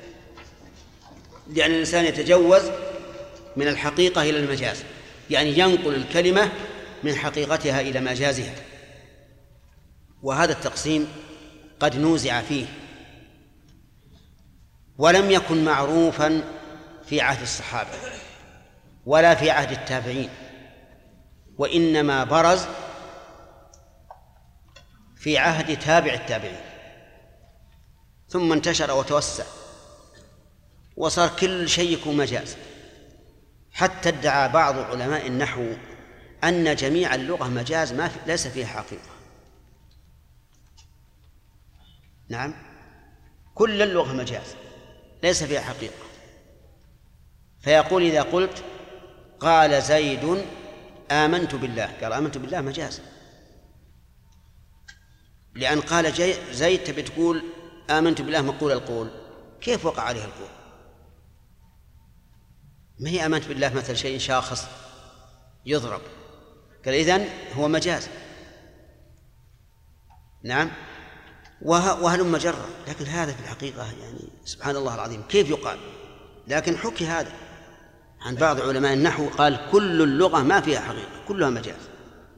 لأن الإنسان يتجوز من الحقيقة إلى المجاز، يعني ينقل الكلمة من حقيقتها إلى مجازها. وهذا التقسيم قد نوزع فيه، ولم يكن معروفا في عهد الصحابة ولا في عهد التابعين، وإنما برز في عهد تابع التابعين، ثم انتشر وتوسع وصار كل شيء يكون مجاز، حتى ادعى بعض علماء النحو أن جميع اللغة مجاز ليس فيها حقيقة. نعم، كل اللغة مجاز ليس فيها حقيقة. فيقول إذا قلت قال زيد آمنت بالله، قال آمنت بالله مجاز، لأن قال زيد تبي تقول آمنت بالله مقول القول، كيف وقع عليه القول؟ ما هي آمنت بالله مثل شيء شاخص يضرب، قال إذن هو مجاز. نعم، وهلم جرا، لكن هذا في الحقيقة يعني سبحان الله العظيم كيف يقال. لكن حكي هذا عن بعض علماء النحو، قال كل اللغة ما فيها حقيقة، كلها مجاز.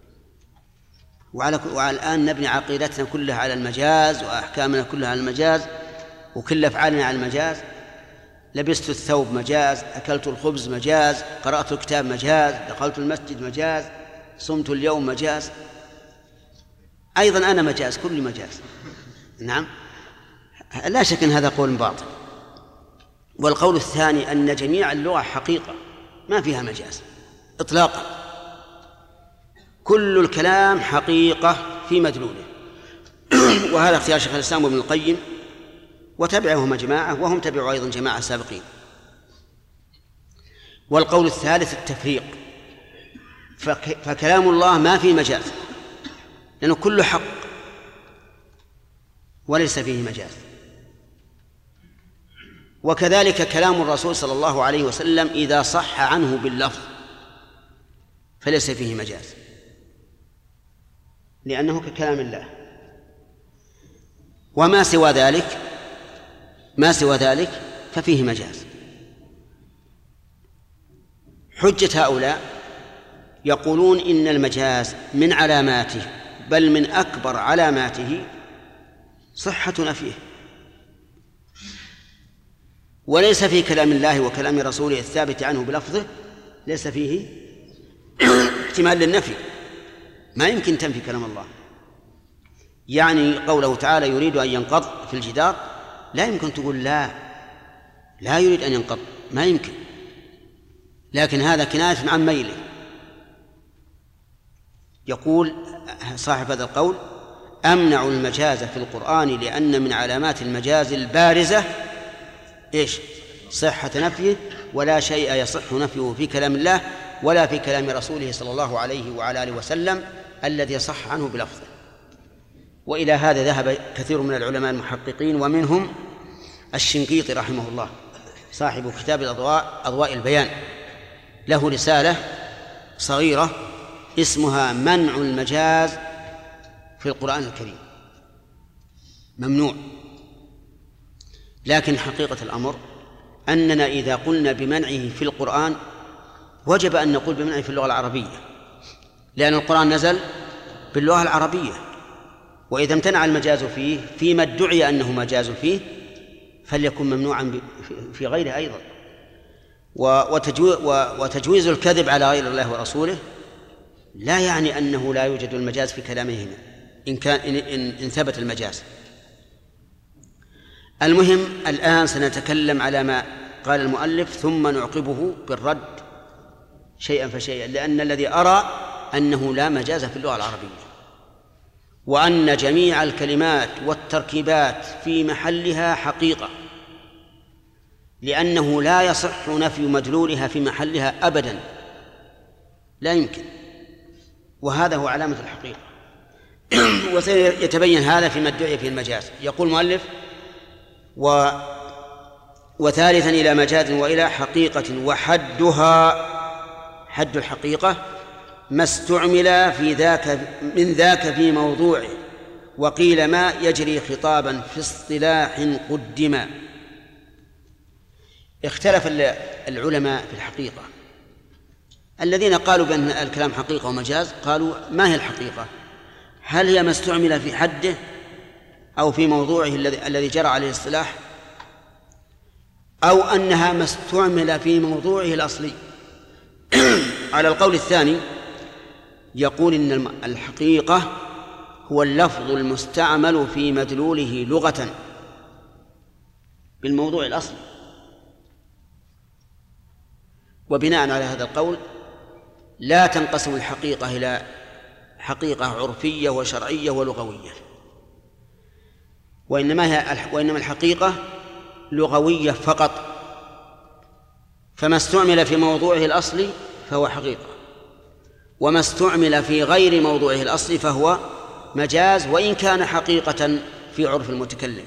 وعلى الآن نبني عقيدتنا كلها على المجاز، وأحكامنا كلها على المجاز، وكل أفعالنا على المجاز. لبست الثوب مجاز، أكلت الخبز مجاز، قرأت الكتاب مجاز، دخلت المسجد مجاز، صمت اليوم مجاز، أيضا أنا مجاز، كل مجاز. نعم، لا شك أن هذا قول باطل. والقول الثاني أن جميع اللغة حقيقة ما فيها مجاز إطلاقا، كل الكلام حقيقة في مدلوله. وهذا اختيار شيخ الإسلام ابن القيم وتبعهم جماعة، وهم تبعوا أيضا جماعة سابقين. والقول الثالث التفريق، فكلام الله ما فيه مجاز لأنه كله حق وليس فيه مجاز. وكذلك كلام الرسول صلى الله عليه وسلم إذا صح عنه باللفظ فليس فيه مجاز لأنه ككلام الله. وما سوى ذلك ففيه مجاز. حجة هؤلاء يقولون إن المجاز من علاماته، بل من أكبر علاماته صحة نفيه، وليس في كلام الله وكلام رسوله الثابت عنه بلفظه ليس فيه احتمال للنفي، ما يمكن تنفي كلام الله. يعني قوله تعالى يريد أن ينقض في الجدار، لا يمكن تقول لا يريد أن ينقض، ما يمكن، لكن هذا كناية عن ميله. يقول صاحب هذا القول أمنع المجاز في القرآن لأن من علامات المجاز البارزة صحة نفيه، ولا شيء يصح نفيه في كلام الله ولا في كلام رسوله صلى الله عليه وعلى آله وسلم الذي صح عنه بلفظه. وإلى هذا ذهب كثير من العلماء المحققين، ومنهم الشنقيطي رحمه الله صاحب كتاب أضواء البيان، له رسالة صغيرة اسمها منع المجاز في القرآن الكريم، ممنوع. لكن حقيقة الأمر أننا إذا قلنا بمنعه في القرآن وجب أن نقول بمنعه في اللغة العربية، لأن القرآن نزل باللغة العربية، وإذا امتنع المجاز فيه فيما ادعي أنه مجاز فيه فليكن ممنوعا في غيره أيضا. وتجويز الكذب على غير الله ورسوله لا يعني أنه لا يوجد المجاز في كلامهما إن ثبت المجاز. المهم الآن سنتكلم على ما قال المؤلف ثم نعقبه بالرد شيئا فشيئا، لأن الذي أرى أنه لا مجاز في اللغة العربية، وأن جميع الكلمات والتركيبات في محلها حقيقة، لأنه لا يصح نفي مدلولها في محلها أبدا، لا يمكن، وهذا هو علامة الحقيقة. وسيتبين هذا فيما ادعي فيه المجاز. يقول المؤلف وثالثا إلى مجاز وإلى حقيقة، وحدها حد الحقيقة ما استعمل من ذاك في موضوعه، وقيل ما يجري خطابا في اصطلاح قدما. اختلف العلماء في الحقيقة، الذين قالوا بأن الكلام حقيقة ومجاز قالوا ما هي الحقيقة؟ هل هي ما استعمل في حده أو في موضوعه الذي جرى عليه الاصطلاح؟ أو أنها ما استعمل في موضوعه الأصلي. على القول الثاني يقول إن الحقيقة هو اللفظ المستعمل في مدلوله لغة بالموضوع الأصلي. وبناء على هذا القول لا تنقسم الحقيقة إلى حقيقة عرفية وشرعية ولغوية، وإنما الحقيقة لغوية فقط. فما استعمل في موضوعه الأصلي فهو حقيقة، وما استعمل في غير موضوعه الأصلي فهو مجاز، وإن كان حقيقة في عرف المتكلم.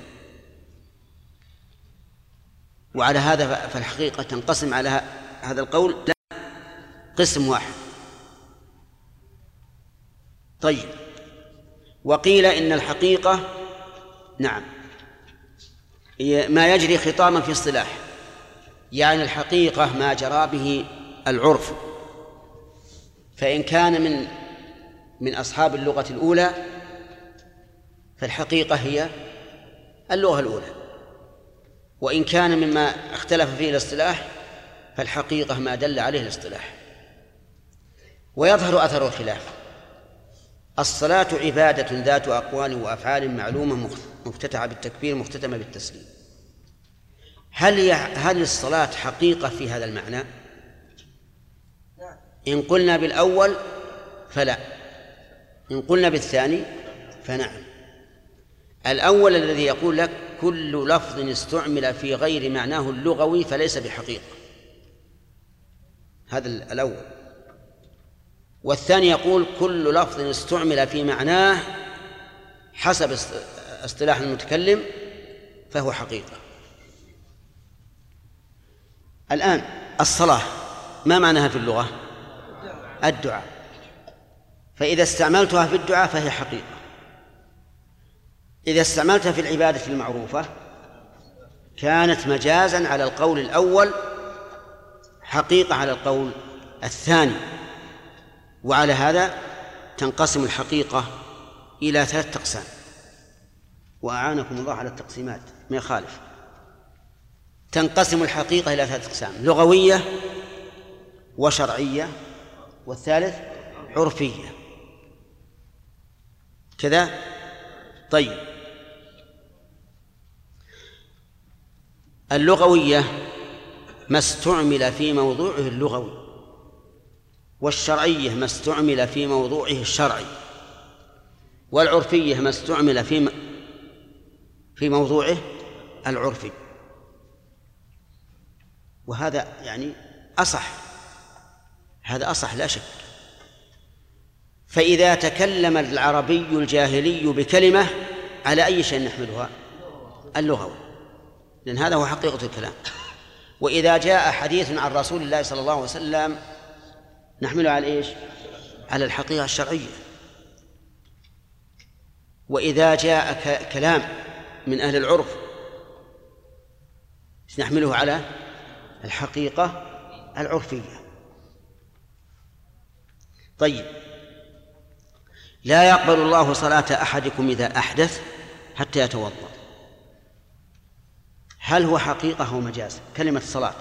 وعلى هذا فالحقيقة تنقسم على هذا القول لا قسم واحد. طيب، وقيل إن الحقيقة نعم ما يجري خطاما في اصطلاح، يعني الحقيقة ما جرى به العرف، فإن كان من أصحاب اللغة الأولى فالحقيقة هي اللغة الأولى، وإن كان مما اختلف فيه الاصطلاح فالحقيقة ما دل عليه الاصطلاح. ويظهر أثر الخلاف. الصلاة عبادة ذات أقوال وأفعال معلومة مفتتحة بالتكبير مختتمة بالتسليم. هل الصلاة حقيقة في هذا المعنى؟ إن قلنا بالأول فلا، إن قلنا بالثاني فنعم. الأول الذي يقول لك كل لفظ استعمل في غير معناه اللغوي فليس بحقيقة، هذا الأول. والثاني يقول كل لفظ استعمل في معناه حسب اصطلاح المتكلم فهو حقيقة. الآن الصلاة ما معناها في اللغة؟ الدعاء، فإذا استعملتها في الدعاء فهي حقيقة. إذا استعملتها في العبادة المعروفة كانت مجازا على القول الأول، حقيقة على القول الثاني. وعلى هذا تنقسم الحقيقة إلى 3 أقسام، وأعانكم الله على التقسيمات ما يخالف. تنقسم الحقيقة إلى 3 أقسام: لغوية وشرعية، والثالث عرفية، كذا. طيب، اللغوية ما استعمل في موضوعه اللغوي، والشرعية ما استعمل في موضوعه الشرعي، والعرفية ما استعمل في موضوعه العرفي. وهذا يعني أصح، هذا أصح لا شك. فإذا تكلم العربي الجاهلي بكلمة على أي شيء نحملها؟ اللغوي، لأن هذا هو حقيقة الكلام. وإذا جاء حديث عن رسول الله صلى الله عليه وسلم نحمله على إيش؟ على الحقيقة الشرعية. وإذا جاء كلام من أهل العرف نحمله على الحقيقة العرفية. طيب، لا يقبل الله صلاة أحدكم إذا أحدث حتى يتوضأ. هل هو حقيقة أو مجاز؟ كلمة صلاة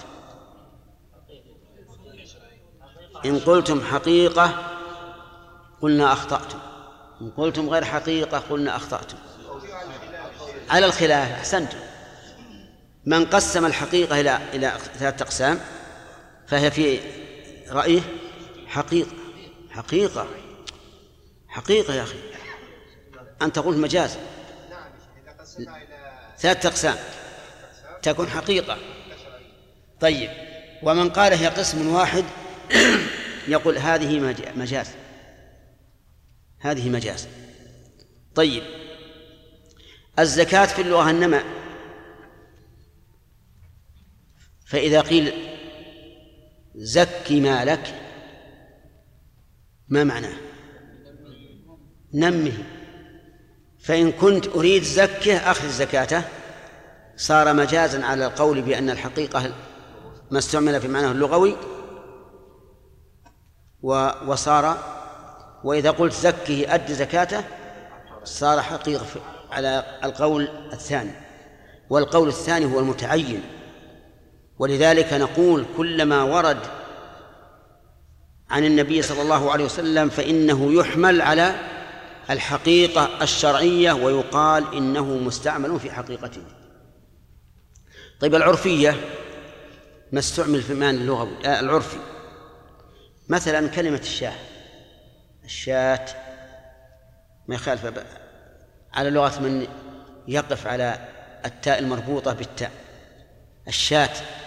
إن قلتم حقيقة قلنا أخطأتم، إن قلتم غير حقيقة قلنا أخطأتم. على الخلاف أحسنتم. من قسم الحقيقة إلى 3 أقسام فهي في رأيه حقيقة يا أخي، أنت قلت مجاز. 3 أقسام تكون حقيقة. طيب، ومن قال هي قسم واحد يقول هذه مجاز. طيب، الزكاة في اللغة النماء، فإذا قيل زكي مالك ما معناه؟ نمه. فإن كنت أريد زكه أخذ زكاته صار مجازا على القول بأن الحقيقة ما استعمل في معناه اللغوي، وإذا قلت زكه أد زكاته صار حقيقة على القول الثاني. والقول الثاني هو المتعين، ولذلك نقول كلما ورد عن النبي صلى الله عليه وسلم فإنه يحمل على الحقيقة الشرعية ويقال إنه مستعمل في حقيقته. طيب العرفية ما استعمل في المعنى اللغوي العرفي، مثلا كلمة الشاة ما يخالف على لغة من يقف على التاء المربوطة بالتاء. الشاة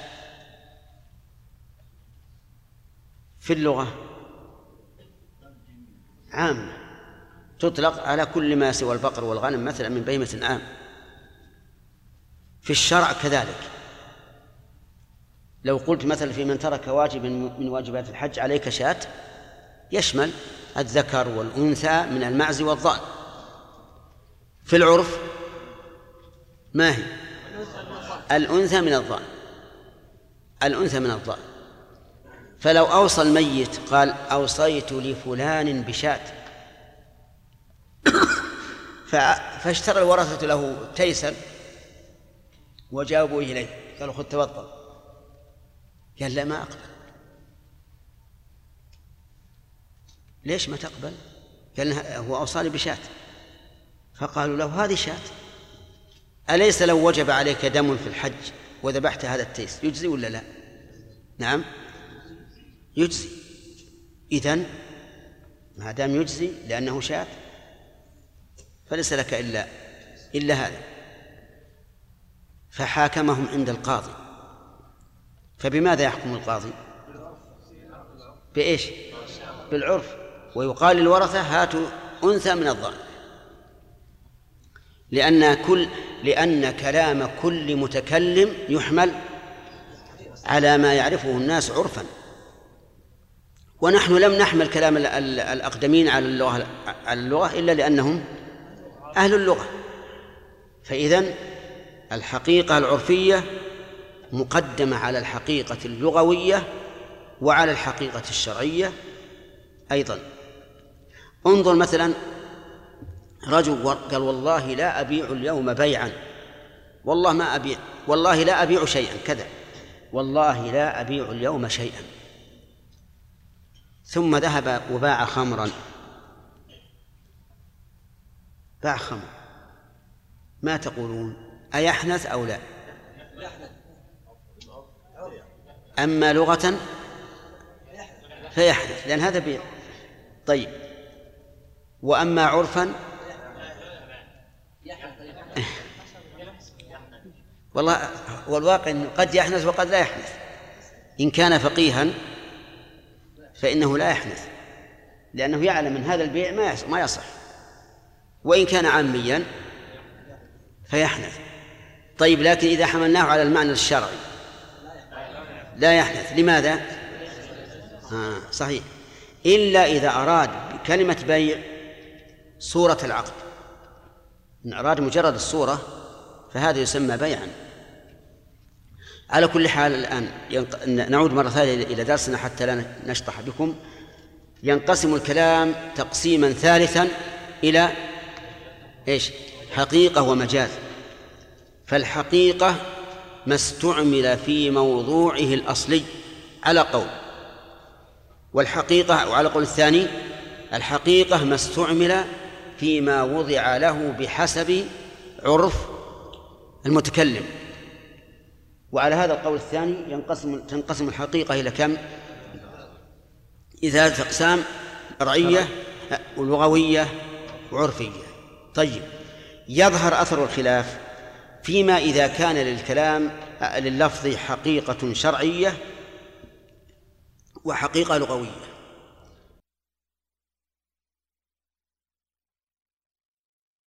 في اللغة عامة تطلق على كل ما سوى البقر والغنم مثلا من بهيمة الأنعام. في الشرع كذلك، لو قلت مثلا في من ترك واجب من واجبات الحج عليك شاة، يشمل الذكر والأنثى من المعز والضأن. في العرف ما هي؟ الأنثى من الضأن، الأنثى من الضأن. فلو أوصى الميت قال أوصيت لفلان بشاة فاشترى الورثة له تيسا وجاوبوا إليه قالوا خذ تفضل، قال لا ما أقبل. ليش ما تقبل؟ قال هو أوصاني بشاة. فقالوا له هذه شاة، أليس لو وجب عليك دم في الحج وذبحت هذا التيس يجزي ولا لا؟ نعم يجزي. إذن ما دام يجزي لأنه شاة فليس لك إلا هذا. فحاكمهم عند القاضي. فبماذا يحكم القاضي؟ بإيش؟ بالعرف. ويقال للورثة هاتوا أنثى من الضأن، لأن كلام كل متكلم يحمل على ما يعرفه الناس عرفا، ونحن لم نحمل كلام الأقدمين على اللغة إلا لأنهم أهل اللغة. فإذن الحقيقة العرفية مقدمة على الحقيقة اللغوية وعلى الحقيقة الشرعية أيضا. انظر مثلا رجل قال والله لا أبيع اليوم بيعا، والله ما أبيع، والله لا أبيع شيئا كذا، والله لا أبيع اليوم شيئا، ثم ذهب وباع خمرا، باع خمر، ما تقولون؟ أيحنث أو لا؟ أما لغة فيحنث لأن هذا بيع. طيب وأما عرفا والله والواقع أنه قد يحنث وقد لا يحنث. إن كان فقيها فإنه لا يحنث لأنه يعلم أن هذا البيع ما يصح، وإن كان عاميا فيحنث. طيب لكن إذا حملناه على المعنى الشرعي لا يحنث. لماذا؟ صحيح، إلا إذا أراد بكلمة بيع صورة العقد. إن أراد مجرد الصورة فهذا يسمى بيعا. على كل حال الآن نعود مرة ثانية إلى درسنا حتى لا نشطح بكم. ينقسم الكلام تقسيما ثالثا إلى إيش؟ حقيقة ومجاز. فالحقيقة ما استعمل في موضوعه الأصلي على قول، والحقيقة وعلى قول الثاني الحقيقة ما استعمل فيما وضع له بحسب عرف المتكلم. وعلى هذا القول الثاني تنقسم الحقيقة إلى كم؟ إذا أقسام شرعية ولغوية وعرفية. طيب يظهر أثر الخلاف فيما إذا كان للكلام لللفظ حقيقة شرعية وحقيقة لغوية.